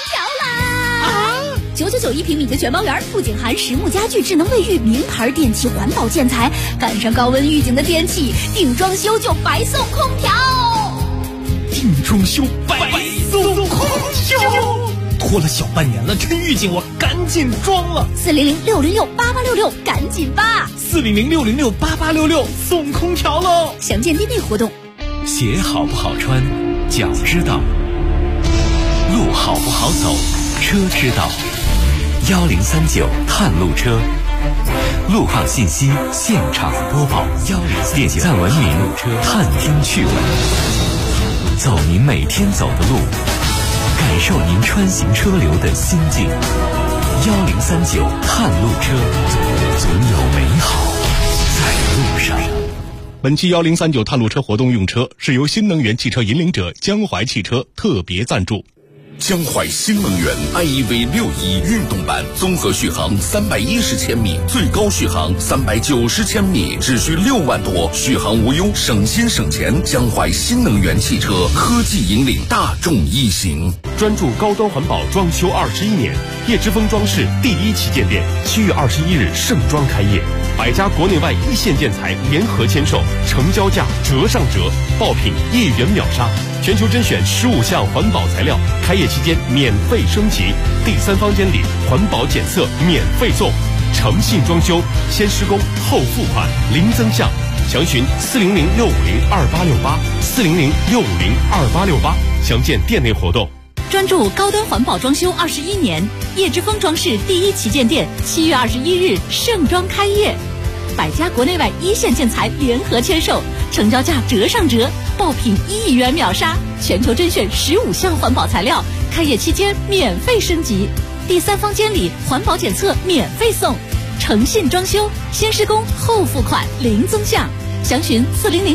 送空调啦！999一平米的全包园，不仅含实木家具、智能卫浴、名牌电器、环保建材，赶上高温预警的天气，定装修就白送空调。 定装修白送空调。拖了小半年了，趁预警我赶紧装了。 400-606-8866，赶紧吧 ！400-606-8866，送空调喽！ 详见店内活动。 鞋好不好穿，脚知道；路好不好走，车知道。1039探路车，路况信息现场播报。点赞文明，探听趣闻，走您每天走的路。感受您穿行车流的心境。1039探路车，总有美好在路上。 本期1039探路车活动用车是由新能源汽车引领者江淮汽车特别赞助。 江淮新能源 IEV61运动版，综合续航310千米，最高续航390千米，只需6万多，续航无忧，省心省钱。江淮新能源汽车科技引领大众一行， 专注高端环保装修21年，叶之峰装饰第1旗舰店7月21日盛装开业，100家国内外一线建材联合签售，成交价折上折，爆品1元秒杀，全球甄选15项环保材料，开业期间免费升级，第3方监理环保检测免费送，诚信装修，先施工后付款，零增项，详询400-650-2868，400-650-2868，详见店内活动。 专注高端环保装修21年，叶之峰装饰第1旗舰店7月21日盛装开业，100家国内外一线建材联合签售，成交价折上折，爆品1亿元秒杀，全球甄选15项环保材料，开业期间免费升级，第3方监理环保检测免费送，诚信装修，先施工后付款，零增项，详询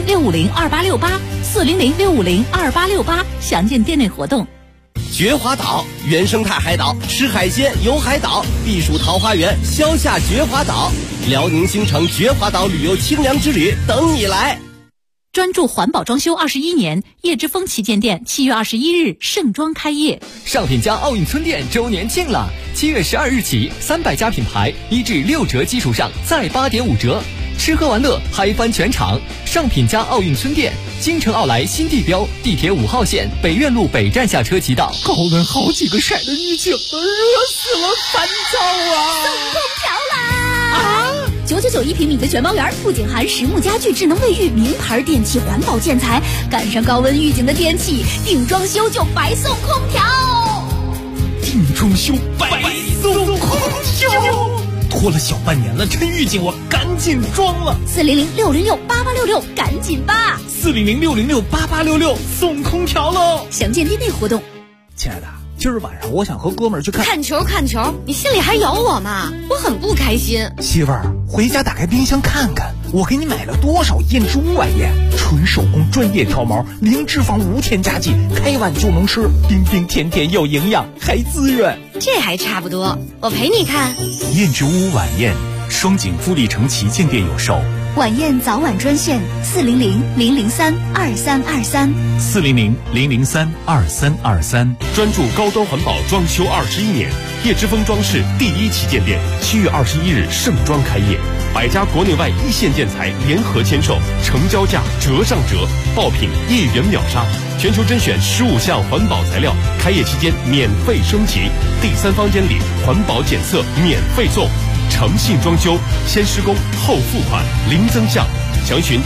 400-650-2868，400-650-2868，详见店内活动。 绝华岛原生态海岛，吃海鲜游海岛，避暑桃花源，消夏绝华岛，辽宁新城绝华岛旅游清凉之旅等你来。 专注环保装修21年，叶之峰旗舰店7月21日盛装开业。 上品家奥运村店周年庆了，7月12日起，300家品牌1至6折基础上再8.5折，吃喝玩乐嗨翻全场。上品家奥运村店，京城奥莱新地标，地铁5号线北苑路北站下车即到。 高温好几个晒的女警，热死了，烦躁啊！ 送空调啦！999一平米的全包园，不仅含实木家具、智能卫浴、名牌电器、环保建材，赶上高温预警的天气，定装修就白送空调。 定装修白送空调。 拖了小半年了，趁预警我赶紧装了。 400-606-8866，赶紧吧 ！400-606-8866，送空调喽！ 详见店内活动。 亲爱的，今儿晚上我想和哥们儿去看球，你心里还有我吗？我很不开心。 媳妇儿，回家打开冰箱看看，我给你买了多少燕之屋晚宴，纯手工专业挑毛，零脂肪无添加剂，开碗就能吃，冰冰甜甜又营养，还滋润。 这还差不多，我陪你看。 燕之屋晚宴，双井富力城旗舰店有售。 晚宴早晚专线400-003-2323。 400-003-2323。 专注高端环保装修21年，叶之峰装饰第一旗舰店7月21日盛装开业，100家国内外一线建材联合签售，成交价折上折，爆品1元秒杀，全球甄选15项环保材料，开业期间免费升级，第3方监理环保检测免费送。诚信装修，先施工后付款，零增项。详询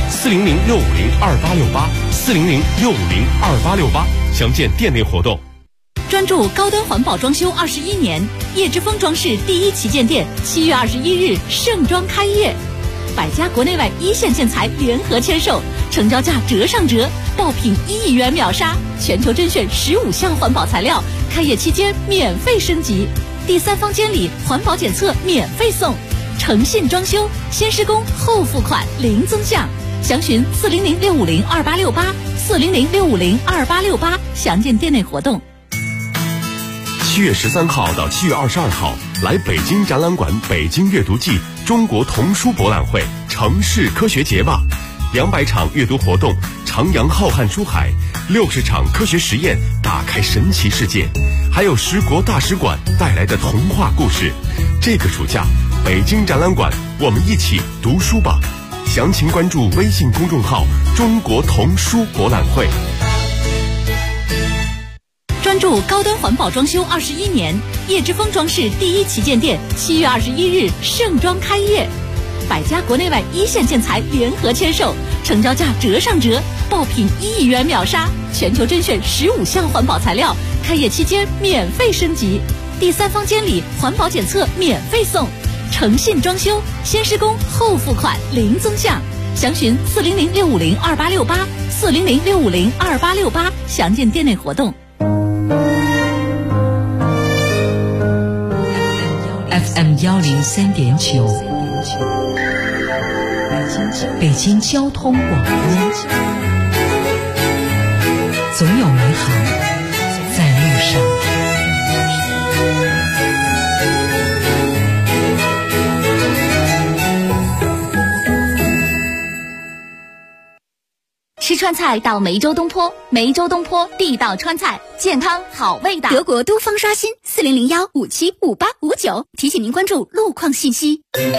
400-650-2868，400-650-2868，详见店内活动。 专注高端环保装修21年，叶之峰装饰第一旗舰店7月21日盛装开业，100家国内外一线建材联合签售，成交价折上折，爆品1元秒杀，全球甄选15项环保材料，开业期间免费升级，第3方监理环保检测免费送，诚信装修，先施工后付款，零增项。详询400-650-2868，400-650-2868，详见店内活动。 7月13号到7月22号，来北京展览馆北京阅读季中国童书博览会城市科学节吧，200场阅读活动，徜徉浩瀚书海，60场科学实验，打开神奇世界，还有10国大使馆带来的童话故事。这个暑假，北京展览馆，我们一起读书吧！详情关注微信公众号“中国童书博览会”。 专注高端环保装修21年，叶之峰装饰第一旗舰店7月21日盛装开业，100家国内外一线建材联合签售，成交价折上折，爆品1元秒杀，全球甄选15项环保材料，开业期间免费升级，第3方监理环保检测免费送，诚信装修，先施工后付款，零增项。详询400-650-2868，400-650-2868，详见店内活动。 FM 103.9，北京交通广播，总有美好在路上。 吃川菜到梅州东坡，梅州东坡地道川菜，健康好味道。德国都方刷新400-1575859，提醒您关注路况信息。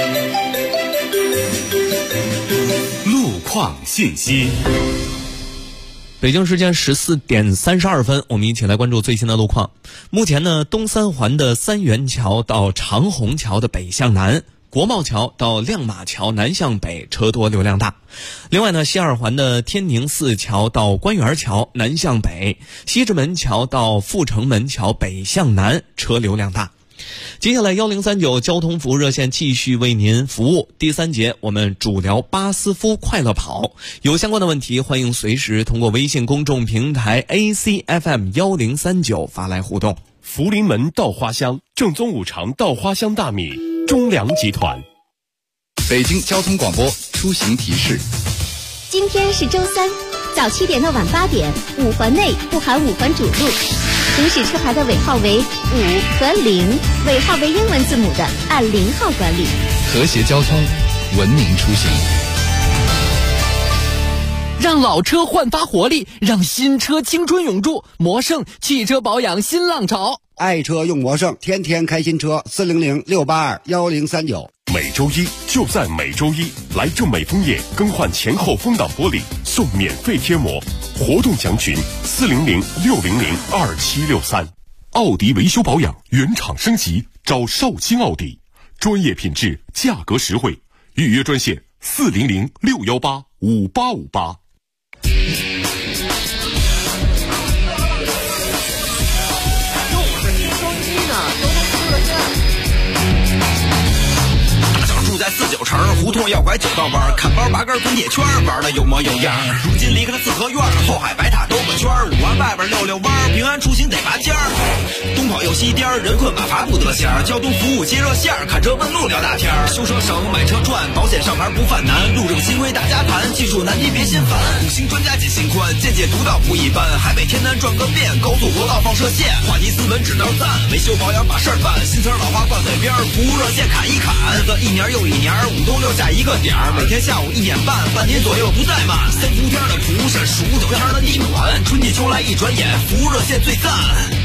路况信息。 北京时间14点32分，我们一起来关注最新的路况。目前呢，东三环的三元桥到长虹桥的北向南，国贸桥到亮马桥南向北车多流量大。另外呢，西二环的天宁寺桥到官园桥南向北，西直门桥到阜成门桥北向南车流量大。接下来1039交通服务热线继续为您服务。第3节我们主聊巴斯夫快乐跑，有相关的问题欢迎随时通过微信公众平台 ACFM 1039发来互动。 福临门稻花香，正宗五常稻花香大米，中粮集团。 北京交通广播出行提示： 今天是周3，早7点到晚8点，5环内不含5环主路，行驶车牌的尾号为5和0，尾号为英文字母的按0号管理。 和谐交通，文明出行。 让老车焕发活力，让新车青春永驻。魔胜汽车保养新浪潮， 爱车用魔胜，天天开新车。400-682-1039。 每周一就在每周一，来正美枫叶更换前后风挡玻璃送免费贴膜，活动详询400-600-2763。奥迪维修保养原厂升级，找绍兴奥迪，专业品质，价格实惠，预约专线400-618-5858。 住在49城，胡同要拐9道弯，看包拔根滚铁圈，玩的有模有样。如今离开了四合院，后海白塔兜个圈，5环外边溜溜弯，平安出行得拔尖儿。东跑又西颠，人困马乏不得闲，交通服务接热线，看车问路聊大天，修车省买车赚，保险上牌不犯难，路上新规大家谈，技术难题别心烦。5星专家解心宽，见解独到不一般，海北天南转个遍，高速国道放射线，话题斯文只能赞，维修保养把事儿办，新词老话挂嘴边，服务热线砍一砍，日子一年又一年，5冬6夏一个点儿，每天下午1点半，半年左右不怠慢。3伏天的蒲扇，数9天的地暖，春季秋来一转眼，服务热线最赞。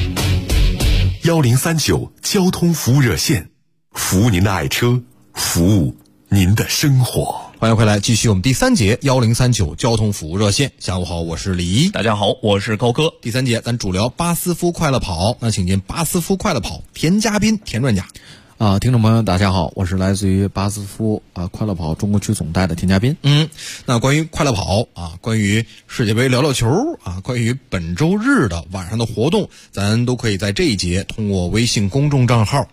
1039交通服务热线，服务您的爱车，服务您的生活。 欢迎回来，继续我们第3节1039交通服务热线。下午好，我是李一。 大家好，我是高哥。 第3节咱主聊巴斯夫快乐跑，那请进巴斯夫快乐跑田嘉宾田专家。 听众朋友大家好，我是来自于巴斯夫快乐跑中国区总代的田嘉宾。 那关于快乐跑关于世界杯聊聊球关于本周日的晚上的活动，咱都可以在这一节通过微信公众账号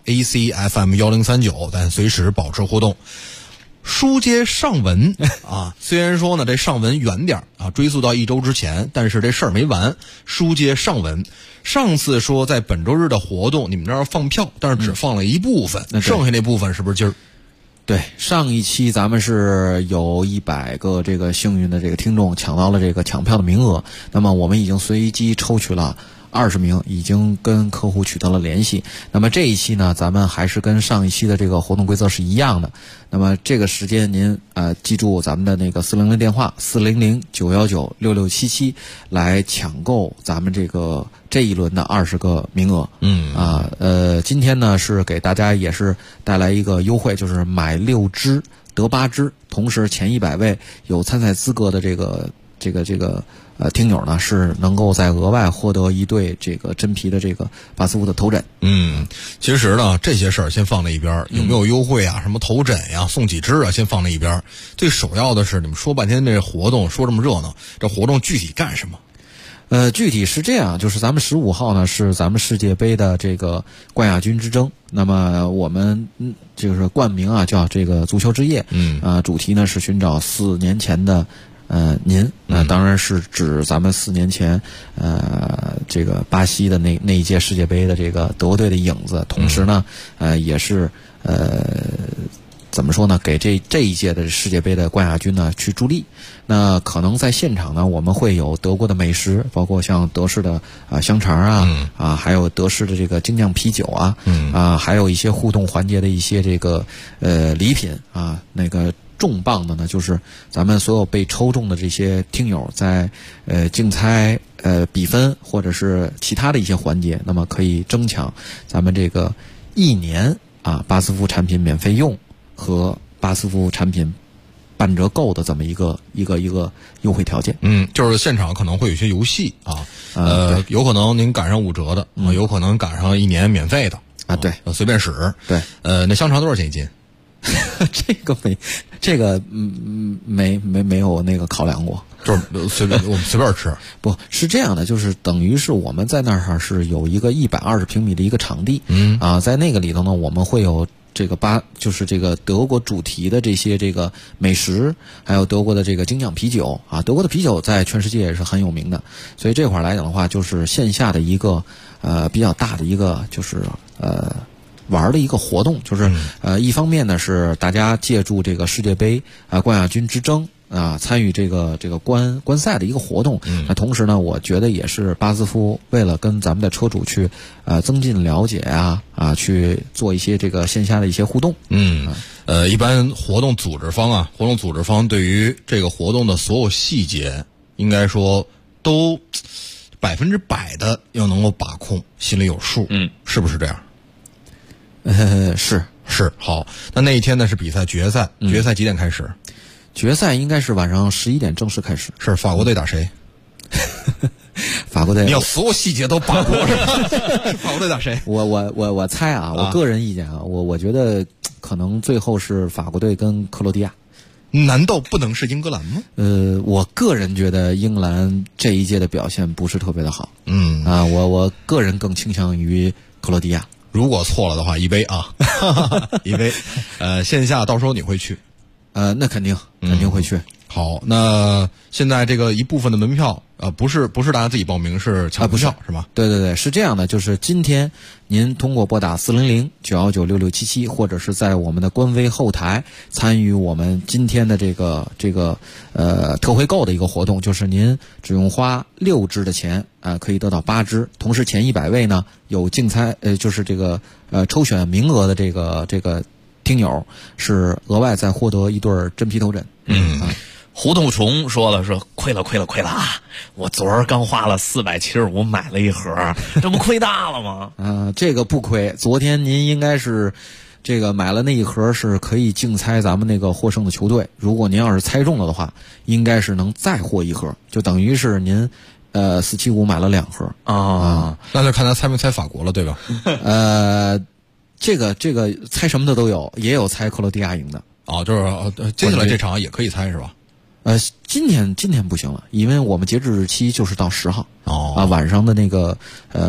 ACFM1039 咱随时保持互动。书接上文虽然说呢这上文远点追溯到1周之前，但是这事儿没完。书接上文，上次说在本周日的活动你们这儿放票，但是只放了一部分，剩下那部分是不是今儿？ 对，上一期咱们是有100个这个幸运的这个听众抢到了这个抢票的名额，那么我们已经随机抽取了20名，已经跟客户取得了联系。那么这一期呢，咱们还是跟上一期的这个活动规则是一样的。那么这个时间您记住咱们的那个400电话400-919-6677来抢购咱们这一轮的20个名额。今天呢是给大家也是带来一个优惠，就是买6支得8支，同时前100位有参赛资格的这个听友呢是能够再额外获得一对这个真皮的这个巴斯夫的头枕。 其实呢这些事儿先放在一边，有没有优惠什么头枕送几支先放在一边。最首要的是你们说半天这活动说这么热闹，这活动具体干什么？ 具体是这样，就是咱们15号呢是咱们世界杯的这个冠亚军之争。那么我们就是冠名叫这个足球之夜。主题呢是寻找4年前的您，当然是指咱们4年前这个巴西的那一届世界杯的这个德国队的影子，同时呢也是怎么说呢，给这一届的世界杯的冠亚军呢去助力。那可能在现场呢我们会有德国的美食，包括像德式的香肠还有德式的这个精酿啤酒还有一些互动环节的一些这个礼品那个重磅的呢，就是咱们所有被抽中的这些听友在竞猜比分或者是其他的一些环节，那么可以争抢咱们这个1年巴斯夫产品免费用和巴斯夫产品半折购的这么一个优惠条件。 就是现场可能会有一些游戏有可能您赶上5折的有可能赶上1年免费的对， 随便使。 对， 那香肠多少钱一斤？ 这个没有那个考量过， 就是我们随便吃。 不是这样的，就是等于是我们在那儿是有一个120平米的一个场地，在那个里头呢，我们会有这个就是这个德国主题的这些这个美食，还有德国的这个精酿啤酒德国的啤酒在全世界也是很有名的，所以这块来讲的话，就是线下的一个比较大的一个就是玩的一个活动，就是一方面呢是大家借助这个世界杯冠亚军之争参与这个观赛的一个活动。那同时呢，我觉得也是巴斯夫为了跟咱们的车主去增进了解去做一些这个线下的一些互动。 一般活动组织方对于这个活动的所有细节，应该说都100%的要能够把控，心里有数。是不是这样？是。好，那一天呢是比赛决赛，决赛几点开始？ 决赛应该是晚上11点正式开始。 是法国队打谁？ 法国队， 你要所有细节都把握是吧？法国队打谁？ 我猜我个人意见我觉得可能最后是法国队跟克罗地亚。 难道不能是英格兰吗？ 我个人觉得英格兰这一届的表现不是特别的好。我个人更倾向于克罗地亚。 如果错了的话，一杯啊，一杯。线下到时候你会去？ 那肯定会去。 好，那现在这个一部分的门票，不是大家自己报名，是抢票是吧？ 对，是这样的，就是今天您通过拨打400-919-6677，或者是在我们的官微后台参与我们今天的这个特惠购的一个活动，就是您只用花6支的钱可以得到8支，同时前100位呢有竞猜就是这个抽选名额的这个听友是额外再获得一对真皮头枕。 胡同虫说了，说亏了啊！我昨儿刚花了475买了一盒，这不亏大了吗？ 这个不亏。昨天您应该是这个买了那一盒，是可以竞猜咱们那个获胜的球队。如果您要是猜中了的话，应该是能再获一盒，就等于是您475买了2盒啊。那就看他猜没猜法国了，对吧？ 这个猜什么的都有，也有猜克罗地亚赢的。 就是接下来这场也可以猜是吧？ 今天不行了，因为我们截止日期就是到10号晚上的那个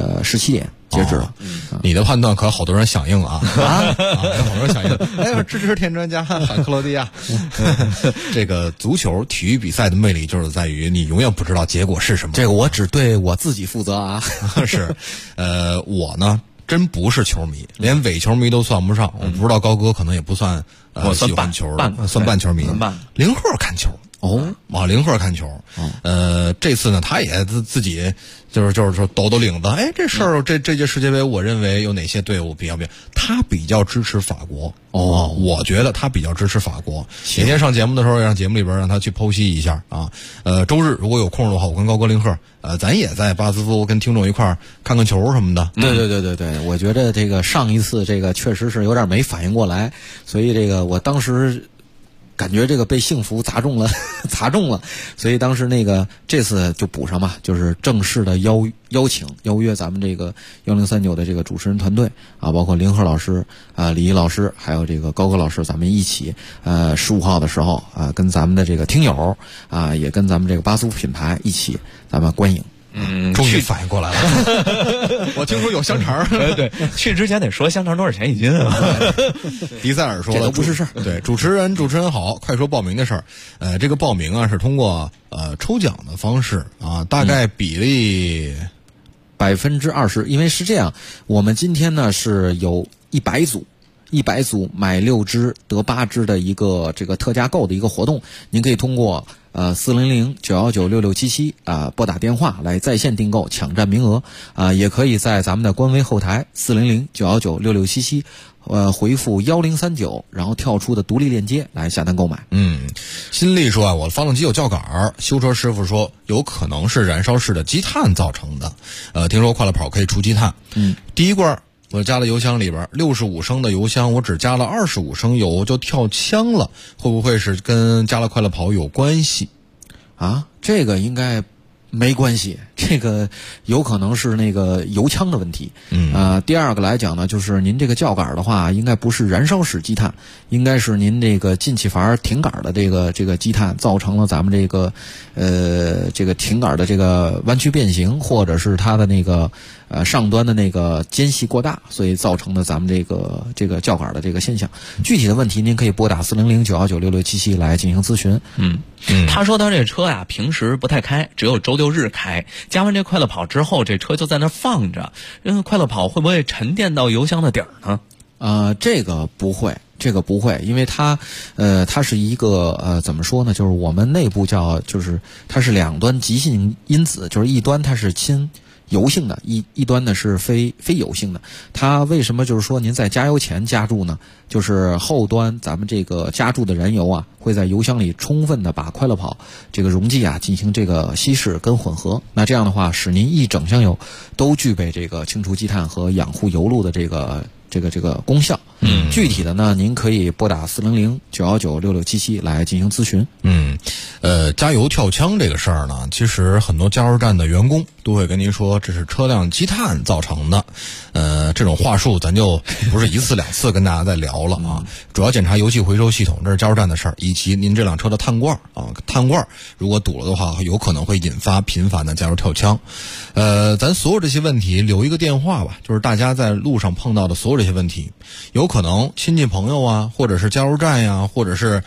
17点截止了。 你的判断可好多人响应啊！好多人响应，哎，支持田专家喊克罗地亚。这个足球体育比赛的魅力就是在于你永远不知道结果是什么。 这个我只对我自己负责啊。 是，我呢真不是球迷，连伪球迷都算不上。我不知道高哥可能也不算喜欢球，算半球迷。林鹤看球。林鹤看球，这次呢，他也自己就是抖领子。哎，这事儿这届世界杯，我认为有哪些队伍比较他比较支持法国。我觉得他比较支持法国。哪天上节目的时候，让节目里边让他去剖析一下啊。周日如果有空的话，我跟高哥林鹤，咱也在巴斯夫跟听众一块儿看看球什么的。 对，我觉得这个上一次这个确实是有点没反应过来，所以这个我当时感觉这个被幸福砸中了，所以当时这次就补上吧，就是正式的邀约咱们这个1039的这个主持人团队啊，包括林鹤老师李毅老师，还有这个高哥老师，咱们一起15号的时候跟咱们的这个听友也跟咱们这个巴斯夫品牌一起咱们观影。 终于反应过来了。我听说有香肠。 对，去之前得说香肠多少钱一斤啊？ 迪塞尔说了， 这都不是事儿。 对，主持人好，快说报名的事儿。这个报名啊是通过抽奖的方式啊，大概比例 20%，因为是这样，我们今天呢是有100组买6支得8支的一个这个特价购的一个活动，您可以通过400-919-6677拨打电话来在线订购抢占名额也可以在咱们的官微后台400-919-6677回复1039，然后跳出的独立链接来下单购买。 新力说我的发动机有叫杆，修车师傅说有可能是燃烧室的积碳造成的。听说快乐跑可以除积碳。第一罐我加了油箱里边65升的油箱，我只加了25升油就跳枪了，会不会是跟加了快乐跑有关系啊？这个应该没关系，这个有可能是那个油枪的问题。第二个来讲呢，就是您这个叫杆的话，应该不是燃烧室积碳，应该是您这个进气阀挺杆的这个积碳造成了咱们这个挺杆的这个弯曲变形，或者是它的那个上端的那个间隙过大，所以造成的咱们这个叫杆的这个现象。具体的问题您可以拨打400-919-6677来进行咨询。 他说他这车呀平时不太开，只有周6日开。加完这快乐跑之后，这车就在那放着。快乐跑会不会沉淀到油箱的底儿呢？ 这个不会，因为它是一个怎么说呢？就是我们内部就是它是2端极性因子，就是一端它是亲油性的，一端呢是非油性的。它为什么就是说您在加油前加注呢？就是后端咱们这个加注的燃油会在油箱里充分的把快乐跑这个溶剂进行这个稀释跟混合。那这样的话，使您一整箱油都具备这个清除积碳和养护油路的这个功效。 具体的呢，您可以拨打400-919-6677来进行咨询。 加油跳枪这个事儿呢，其实很多加油站的员工都会跟您说这是车辆积碳造成的。这种话术咱就不是一次两次跟大家在聊了啊。主要检查油气回收系统，这是加油站的事儿，以及您这辆车的碳罐啊，碳罐如果堵了的话，有可能会引发频繁的加油跳枪。咱所有这些问题留一个电话吧，就是大家在路上碰到的所有这些问题，有可能亲戚朋友啊，或者是加油站呀，或者是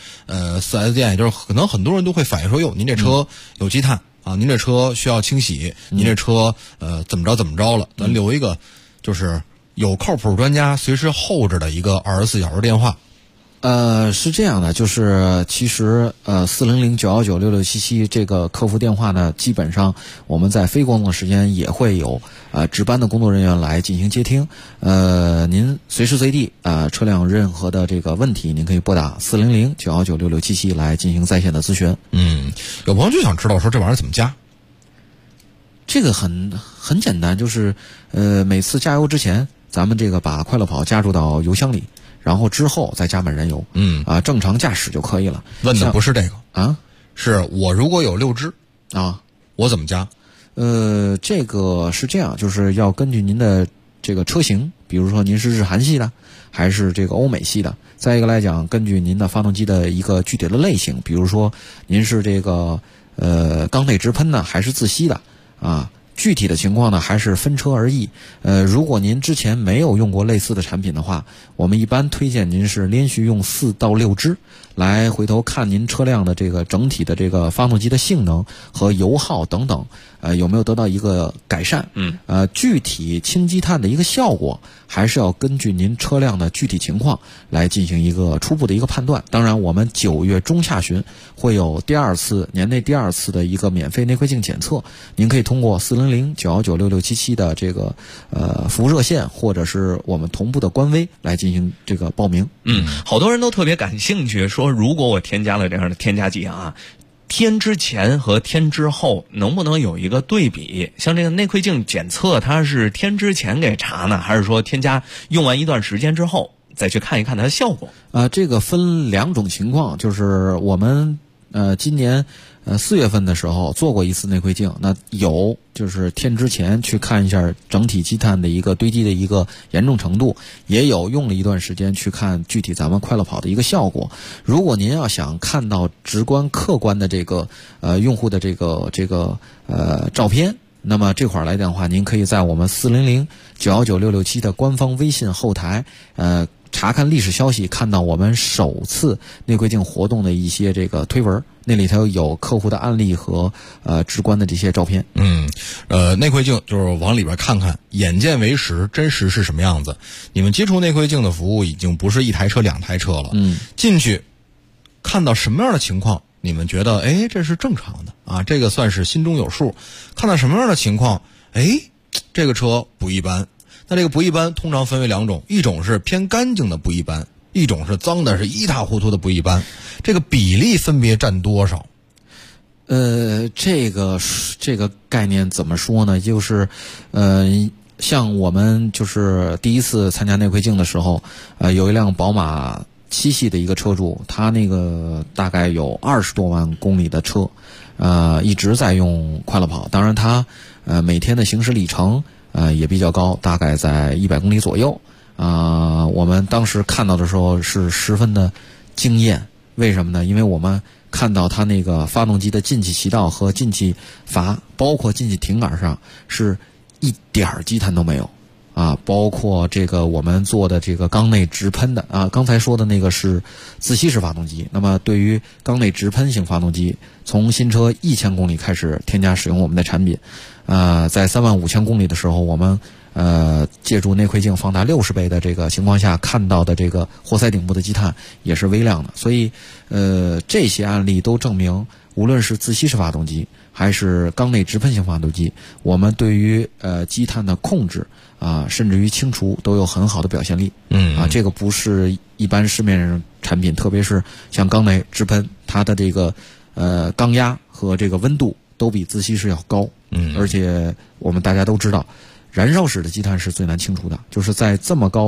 4S 店，就是可能很多人都会反映说，哟，您这车有积碳啊，您这车需要清洗，您这车怎么着了，咱留一个就是有靠谱专家随时候着的一个24小时电话。 是这样的，就是其实400-919-6677这个客服电话呢，基本上我们在非工作时间也会有值班的工作人员来进行接听。您随时随地车辆任何的这个问题，您可以拨打400-919-6677来进行在线的咨询。 有朋友就想知道说这玩意儿怎么加？ 这个很简单，就是每次加油之前，咱们这个把快乐跑加入到油箱里。然后之后再加满燃油，正常驾驶就可以了。 问的不是这个啊， 是我如果有6支啊， 我怎么加？ 这个是这样，就是要根据您的这个车型，比如说您是日韩系的，还是这个欧美系的。再一个来讲，根据您的发动机的一个具体的类型，比如说您是这个缸内直喷呢，还是自吸的啊？具体的情况呢，还是分车而异。如果您之前没有用过类似的产品的话，我们一般推荐您是连续用4到6支，来回头看您车辆的这个整体的这个发动机的性能和油耗等等，有没有得到一个改善。具体清积碳的一个效果，还是要根据您车辆的具体情况来进行一个初步的一个判断。当然，我们9月中下旬会有年内第二次的一个免费内窥镜检测，您可以通过400-919-6677的这个服务热线，或者是我们同步的官微来进行这个报名。 好多人都特别感兴趣，说如果我添加了这样的添加剂啊，添之前和添之后能不能有一个对比？像这个内窥镜检测，它是添之前给查呢，还是说添加用完一段时间之后再去看一看它的效果？ 这个分2种情况，就是我们今年4月份的时候做过一次内窥镜，那有就是添之前去看一下整体积碳的一个堆积的一个严重程度，也有用了一段时间去看具体咱们快乐跑的一个效果。如果您要想看到直观客观的这个用户的这个照片，那么这块儿来讲的话，您可以在我们400-919-667的官方微信后台查看历史消息，看到我们首次内窥镜活动的一些这个推文，那里头有客户的案例和直观的这些照片。 内窥镜就是往里边看看，眼见为实，真实是什么样子。你们接触内窥镜的服务已经不是1台车2台车了，进去看到什么样的情况，你们觉得这是正常的啊，这个算是心中有数。看到什么样的情况，这个车不一般。那这个不一般通常分为2种，一种是偏干净的不一般，一种是脏的是一塌糊涂的不一般。这个比例分别占多少？ 这个概念怎么说呢？就是像我们就是第一次参加内窥镜的时候，有一辆宝马7系的一个车主，他那个大概有20多万公里的车，一直在用快乐跑。当然他每天的行驶里程也比较高，大概在100公里左右。我们当时看到的时候是十分的惊艳。为什么呢？因为我们看到它那个发动机的进气渠道和进气阀，包括进气挺杆上是一点积碳都没有包括这个我们做的这个缸内直喷的刚才说的那个是自吸式发动机。那么对于缸内直喷型发动机，从新车1000公里开始添加使用我们的产品，在35000公里的时候，我们借助内窥镜放大60倍的这个情况下看到的这个活塞顶部的积碳也是微量的。所以这些案例都证明，无论是自吸式发动机还是缸内直喷型发动机，我们对于积碳的控制甚至于清除都有很好的表现力。这个不是一般市面上产品，特别是像缸内直喷，它的这个缸压和这个温度都比自吸式要高。而且我们大家都知道，燃烧室的积碳是最难清除的，就是在这么高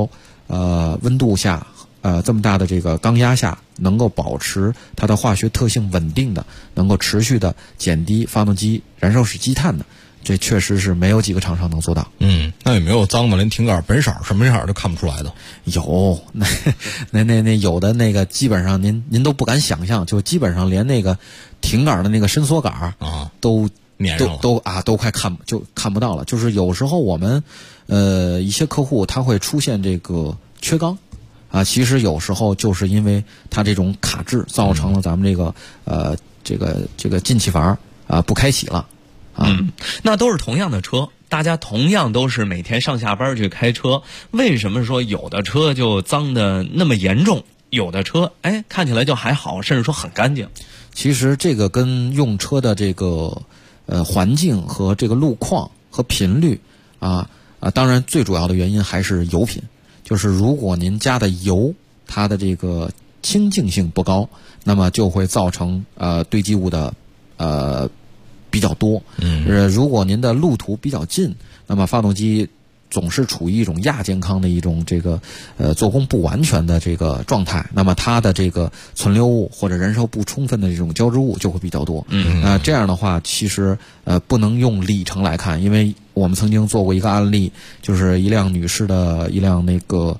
温度下，这么大的这个缸压下，能够保持它的化学特性稳定的，能够持续的减低发动机燃烧室积碳的，这确实是没有几个厂商能做到。那有没有脏的连挺杆本色什么色都看不出来的？有，那有的那个基本上您都不敢想象，就基本上连那个挺杆的那个伸缩杆都粘上了， 都快看不到了。就是有时候我们一些客户他会出现这个缺缸其实有时候就是因为它这种卡滞造成了咱们这个进气阀不开启了。 那都是同样的车，大家同样都是每天上下班去开车，为什么说有的车就脏的那么严重，有的车看起来就还好，甚至说很干净？ 其实这个跟用车的这个环境和这个路况和频率当然最主要的原因还是油品，就是如果您加的油它的这个清净性不高，那么就会造成堆积物的比较多。如果您的路途比较近，那么发动机总是处于一种亚健康的一种这个做工不完全的这个状态，那么它的这个存留物或者燃烧不充分的这种胶质物就会比较多。这样的话其实不能用里程来看，因为我们曾经做过一个案例，就是一辆女士的一辆那个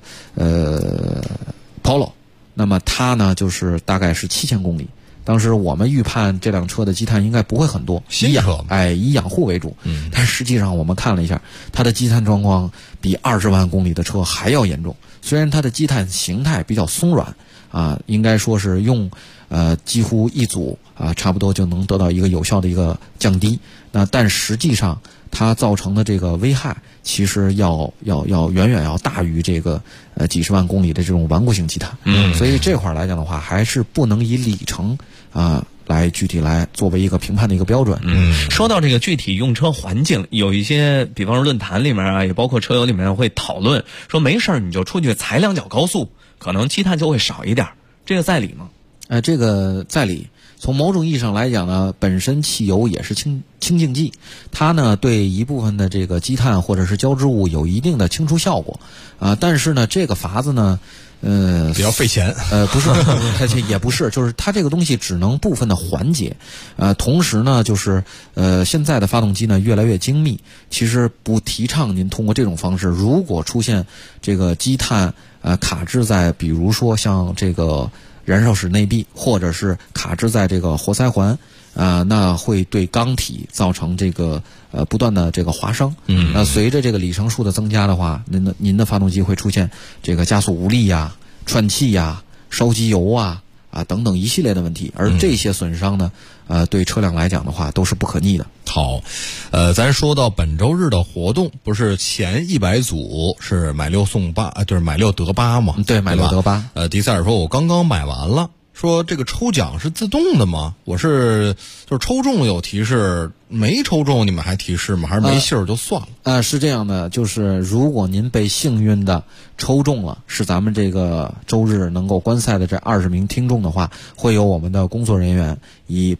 Polo， 那么它呢就是大概是7000公里。当时我们预判这辆车的积碳应该不会很多，以养护为主。但实际上我们看了一下，它的积碳状况比20万公里的车还要严重。虽然它的积碳形态比较松软应该说是用几乎一组差不多就能得到一个有效的一个降低。但实际上它造成的这个危害，其实要远远要大于这个几十万公里的这种顽固性积碳。所以这块来讲的话，还是不能以里程来具体来作为一个评判的一个标准。 说到这个具体用车环境，有一些比方说论坛里面也包括车友里面会讨论说，没事你就出去踩2脚高速，可能积碳就会少一点，这个在理吗？ 这个在理。从某种意义上来讲呢，本身汽油也是清净剂，它呢对一部分的这个积碳或者是胶质物有一定的清除效果但是呢这个法子呢比较费钱不是也不是，就是它这个东西只能部分的缓解同时呢就是现在的发动机呢越来越精密，其实不提倡您通过这种方式。如果出现这个积碳卡滞在比如说像这个燃烧室内壁，或者是卡滞在这个活塞环那会对缸体造成这个不断的这个划伤。那随着这个里程数的增加的话，您的发动机会出现这个加速无力串气烧机油等等一系列的问题，而这些损伤呢对车辆来讲的话都是不可逆的。 好，咱说到本周日的活动，不是前100组是买6送8，就是买6得8嘛？ 对，买6得8。 迪塞尔说我刚刚买完了，说这个抽奖是自动的吗？就是抽中了有提示，没抽中你们还提示吗？还是没信儿就算了？ 是这样的，就是如果您被幸运的抽中了，是咱们这个周日能够观赛的这20名听众的话，会有我们的工作人员以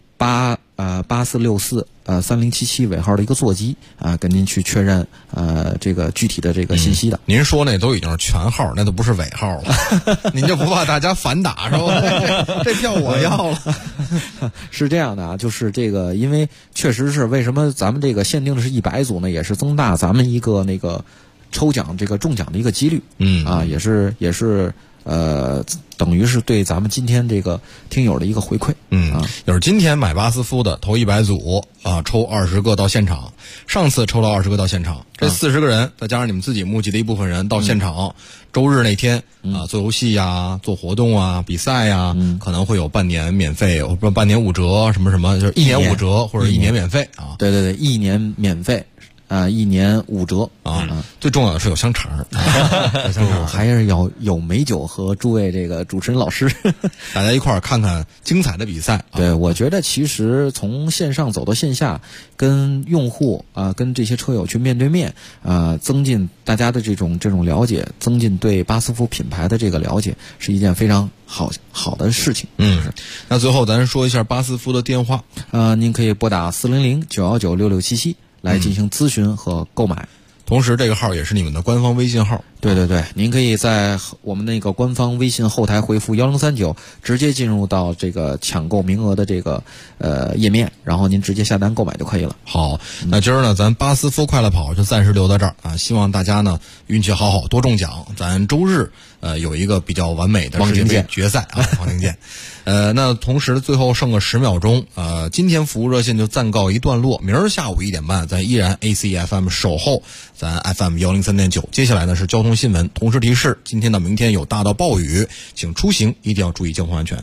84643077尾号的一个座机跟您去确认这个具体的这个信息的。 您说那都已经是全号，那都不是尾号了。您就不怕大家反打是吧？这票我要了。 是这样的就是这个，因为确实是为什么咱们这个限定的是100组呢，也是增大咱们一个那个抽奖这个中奖的一个几率。也是等于是对咱们今天这个听友的一个回馈。 就是今天买巴斯夫的头100组抽20个到现场，上次抽了20个到现场，这40个人再加上你们自己募集的一部分人到现场，周日那天做游戏做活动比赛可能会有半年免费，不半年5折什么什么，就是1年5折或者1年免费对1年免费。1年5折最重要的是有香肠还是有美酒和诸位这个主持人老师大家一块儿看看精彩的比赛。 对，我觉得其实从线上走到线下，跟用户跟这些车友去面对面增进大家的这种了解，增进对巴斯夫品牌的这个了解，是一件非常好的事情。 那最后咱说一下巴斯夫的电话您可以拨打400-919-6677来进行咨询和购买。 同时这个号也是你们的官方微信号。 对，您可以在我们那个官方微信后台回复1039，直接进入到这个抢购名额的这个页面，然后您直接下单购买就可以了。 好，那今儿呢，咱巴斯夫快乐跑就暂时留到这儿啊，希望大家呢运气好，多中奖，咱周日有一个比较完美的世界杯决赛啊，王庭健。那同时最后剩个10秒钟，今天服务热线就暂告一段落，明儿下午1点半，咱依然 ACFM 守候咱 FM 103.9。接下来呢是交通新闻，同时提示，今天到明天有大到暴雨，请出行一定要注意交通安全。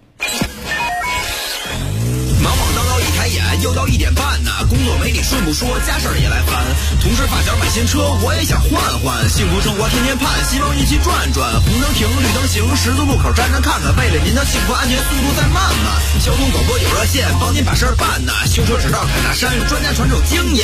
忙忙叨叨一开眼，又到1点半呢，工作没你顺不说，家事儿也来烦。同事发小买新车，我也想换换，幸福生活天天盼，希望一起转转。红灯停，绿灯行，十字路口站站看看，为了您的幸福安全，速度再慢慢。交通广播有热线，帮您把事儿办呢。修车直道侃大山，专家传授经验。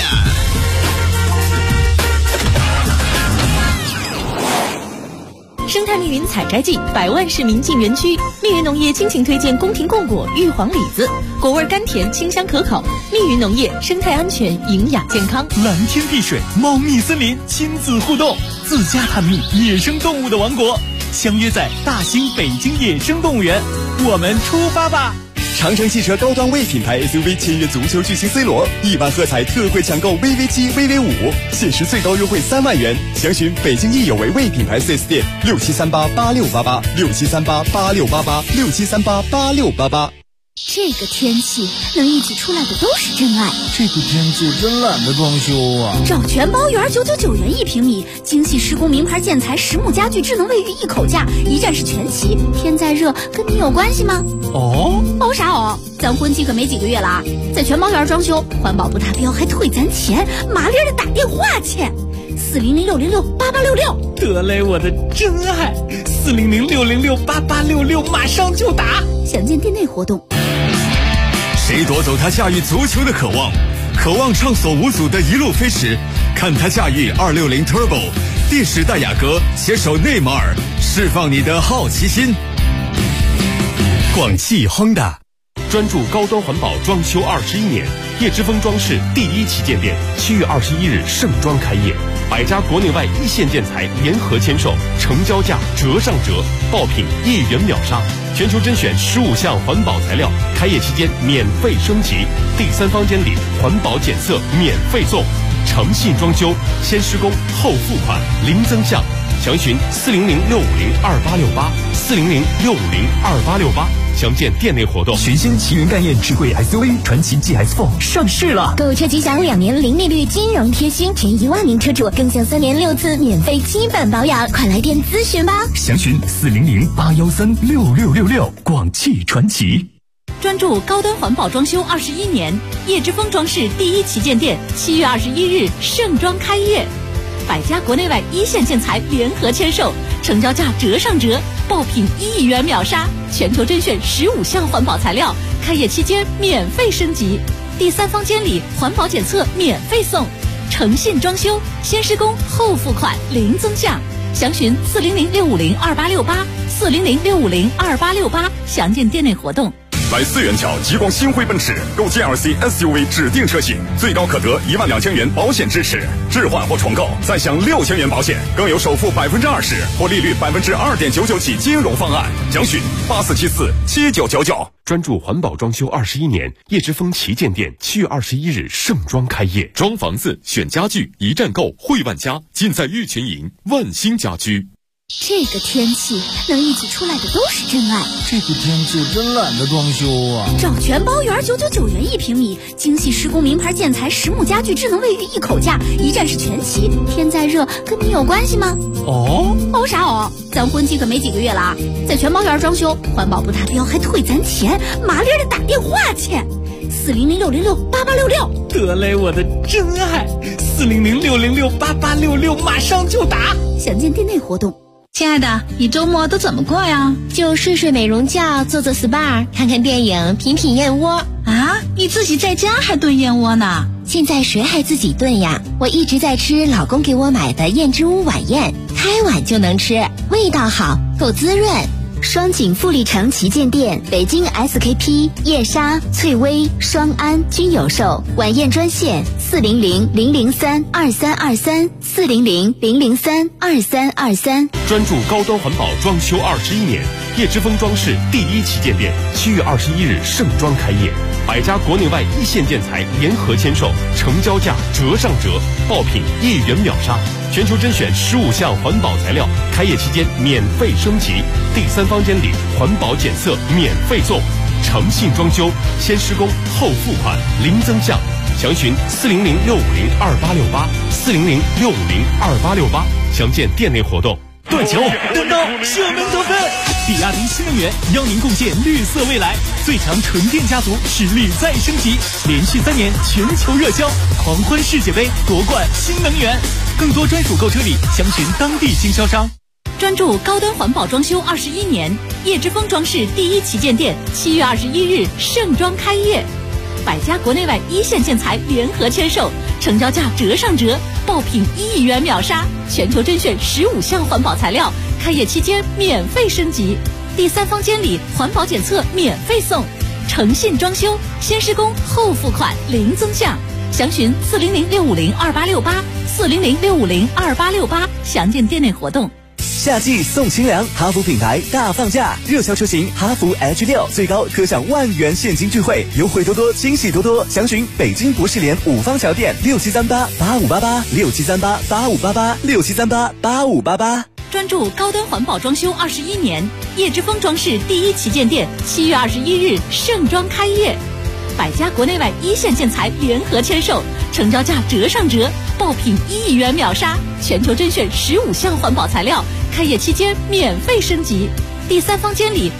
生态密云采摘季，100万市民进园区。密云农业倾情推荐宫廷贡果、玉皇李子，果味甘甜，清香可口。密云农业，生态安全，营养健康。 蓝天碧水，猫蜜森林，亲子互动，自家探秘野生动物的王国。相约在大兴北京野生动物园，我们出发吧！ 长城汽车高端 V 品牌 SUV 签约足球巨星 C 罗，1万喝彩特惠抢购 VV7、VV5，限时最高优惠3万元。详询北京益有为 V 品牌 4S 店，67388688，67388688，67388688。 这个天气能一起出来的都是真爱。 这个天气真懒得装修啊！ 找全包园999元1平米，精细施工名牌建材实木家具智能卫浴一口价，一站式全齐。天再热跟你有关系吗？ 哦啥哦？咱婚期可没几个月了啊！在全包园装修，环保不达标还退咱钱，麻利的打电话去，400-606-8866。 得嘞，我的真爱，400-606-8866，马上就打。 详见店内活动。 谁夺走他驾驭足球的渴望？渴望畅所无阻的一路飞驰，看他驾驭260 Turbo， 帝释戴雅阁携手内马尔，释放你的好奇心。 广汽 Honda 专注高端环保装修21年，叶之峰装饰第1旗舰店7月21日盛装开业，100家国内外一线建材联合签售，成交价折上折，爆品1元秒杀，全球甄选15项环保材料，开业期间免费升级，第3方监理环保检测免费送，诚信装修，先施工后付款，零增项。详询400-650-2868，400-650-2868，详见店内活动。 全新奇云概念智慧 SUV 传奇 GS4 上市了， 购车吉祥2年零利率金融贴心，前1万名车主更享3年6次免费基本保养，快来电咨询吧。 详询400-813-6666，广汽传奇。 专注高端环保装修21年，叶之峰装饰第1旗舰店7月21日盛装开业，100家国内外一线建材联合签售，成交价折上折，爆品1元秒杀，全球甄选15项环保材料，开业期间免费升级，第3方监理环保检测免费送，诚信装修，先施工后付款，零增项。详询400-650-2868，400-650-2868，详见店内活动。 来4元桥极光星辉奔驰购 GLC SUV 指定车型，最高可得12000元保险支持，置换或重购再享6000元保险，更有首付20%或利率2.99%起金融方案。详询84747999。 专注环保装修21年，叶之峰旗舰店7月21日盛装开业。装房子选家具，一站购汇万家，尽在玉群营万兴家居。 这个天气能一起出来的都是真爱。 这个天气真懒得装修啊！ 找全包园999元1平米，精细施工名牌建材实木家具智能卫浴一口价，一站式全齐。天再热跟你有关系吗？啥哦？咱婚期可没几个月了啊！在全包园装修，环保不达标还退咱钱，麻利的打电话去，400-606-8866。 得嘞，我的真爱，400-606-8866，马上就打。 详见店内活动。 亲爱的，你周末都怎么过呀？ 就睡睡美容觉，做做 SPA， 看看电影，品品燕窝。 啊，你自己在家还炖燕窝呢？ 现在谁还自己炖呀？我一直在吃老公给我买的燕之屋晚宴，开碗就能吃，味道好，够滋润。 双井富力城旗舰店、北京 SKP、叶莎、翠微、双安均有售。晚宴专线400-003-2323，400-003-2323。 专注高端环保装修21年，叶之峰装饰第一旗舰店7月21日盛装开业，100家国内外一线建材联合签售，成交价折上折，爆品1元秒杀，全球甄选15项环保材料，开业期间免费升级，第3房间里环保检测免费送，诚信装修，先施工后付款，零增项。详询400-650-2868，400-650-2868，详见店内活动。 断球、单刀、射门得分，比亚迪新能源邀您共建绿色未来，最强纯电家族实力再升级，连续3年全球热销，狂欢世界杯夺冠新能源，更多专属购车礼，详询当地经销商。 专注高端环保装修21年，叶之峰装饰第一旗舰店7月21日盛装开业，100家国内外一线建材联合签售，成交价折上折，爆品1亿元秒杀，全球甄选15项环保材料，开业期间免费升级，第3房间里环保检测免费送，诚信装修，先施工后付款，零增项。详询400-650-2868，400-650-2868，详见店内活动。 夏季送清凉，哈弗品牌大放价，热销车型哈弗 H6 最高可享10000元现金钜惠，优惠多多，惊喜多多。详询北京博士联5方桥店6738-8588，6738-8588，6738-8588。 专注高端环保装修21年，叶之峰装饰第一旗舰店7月21日盛装开业，100家国内外一线建材联合签售，成交价折上折，爆品1亿元秒杀，全球甄选15项环保材料，开业期间免费升级，第3房间里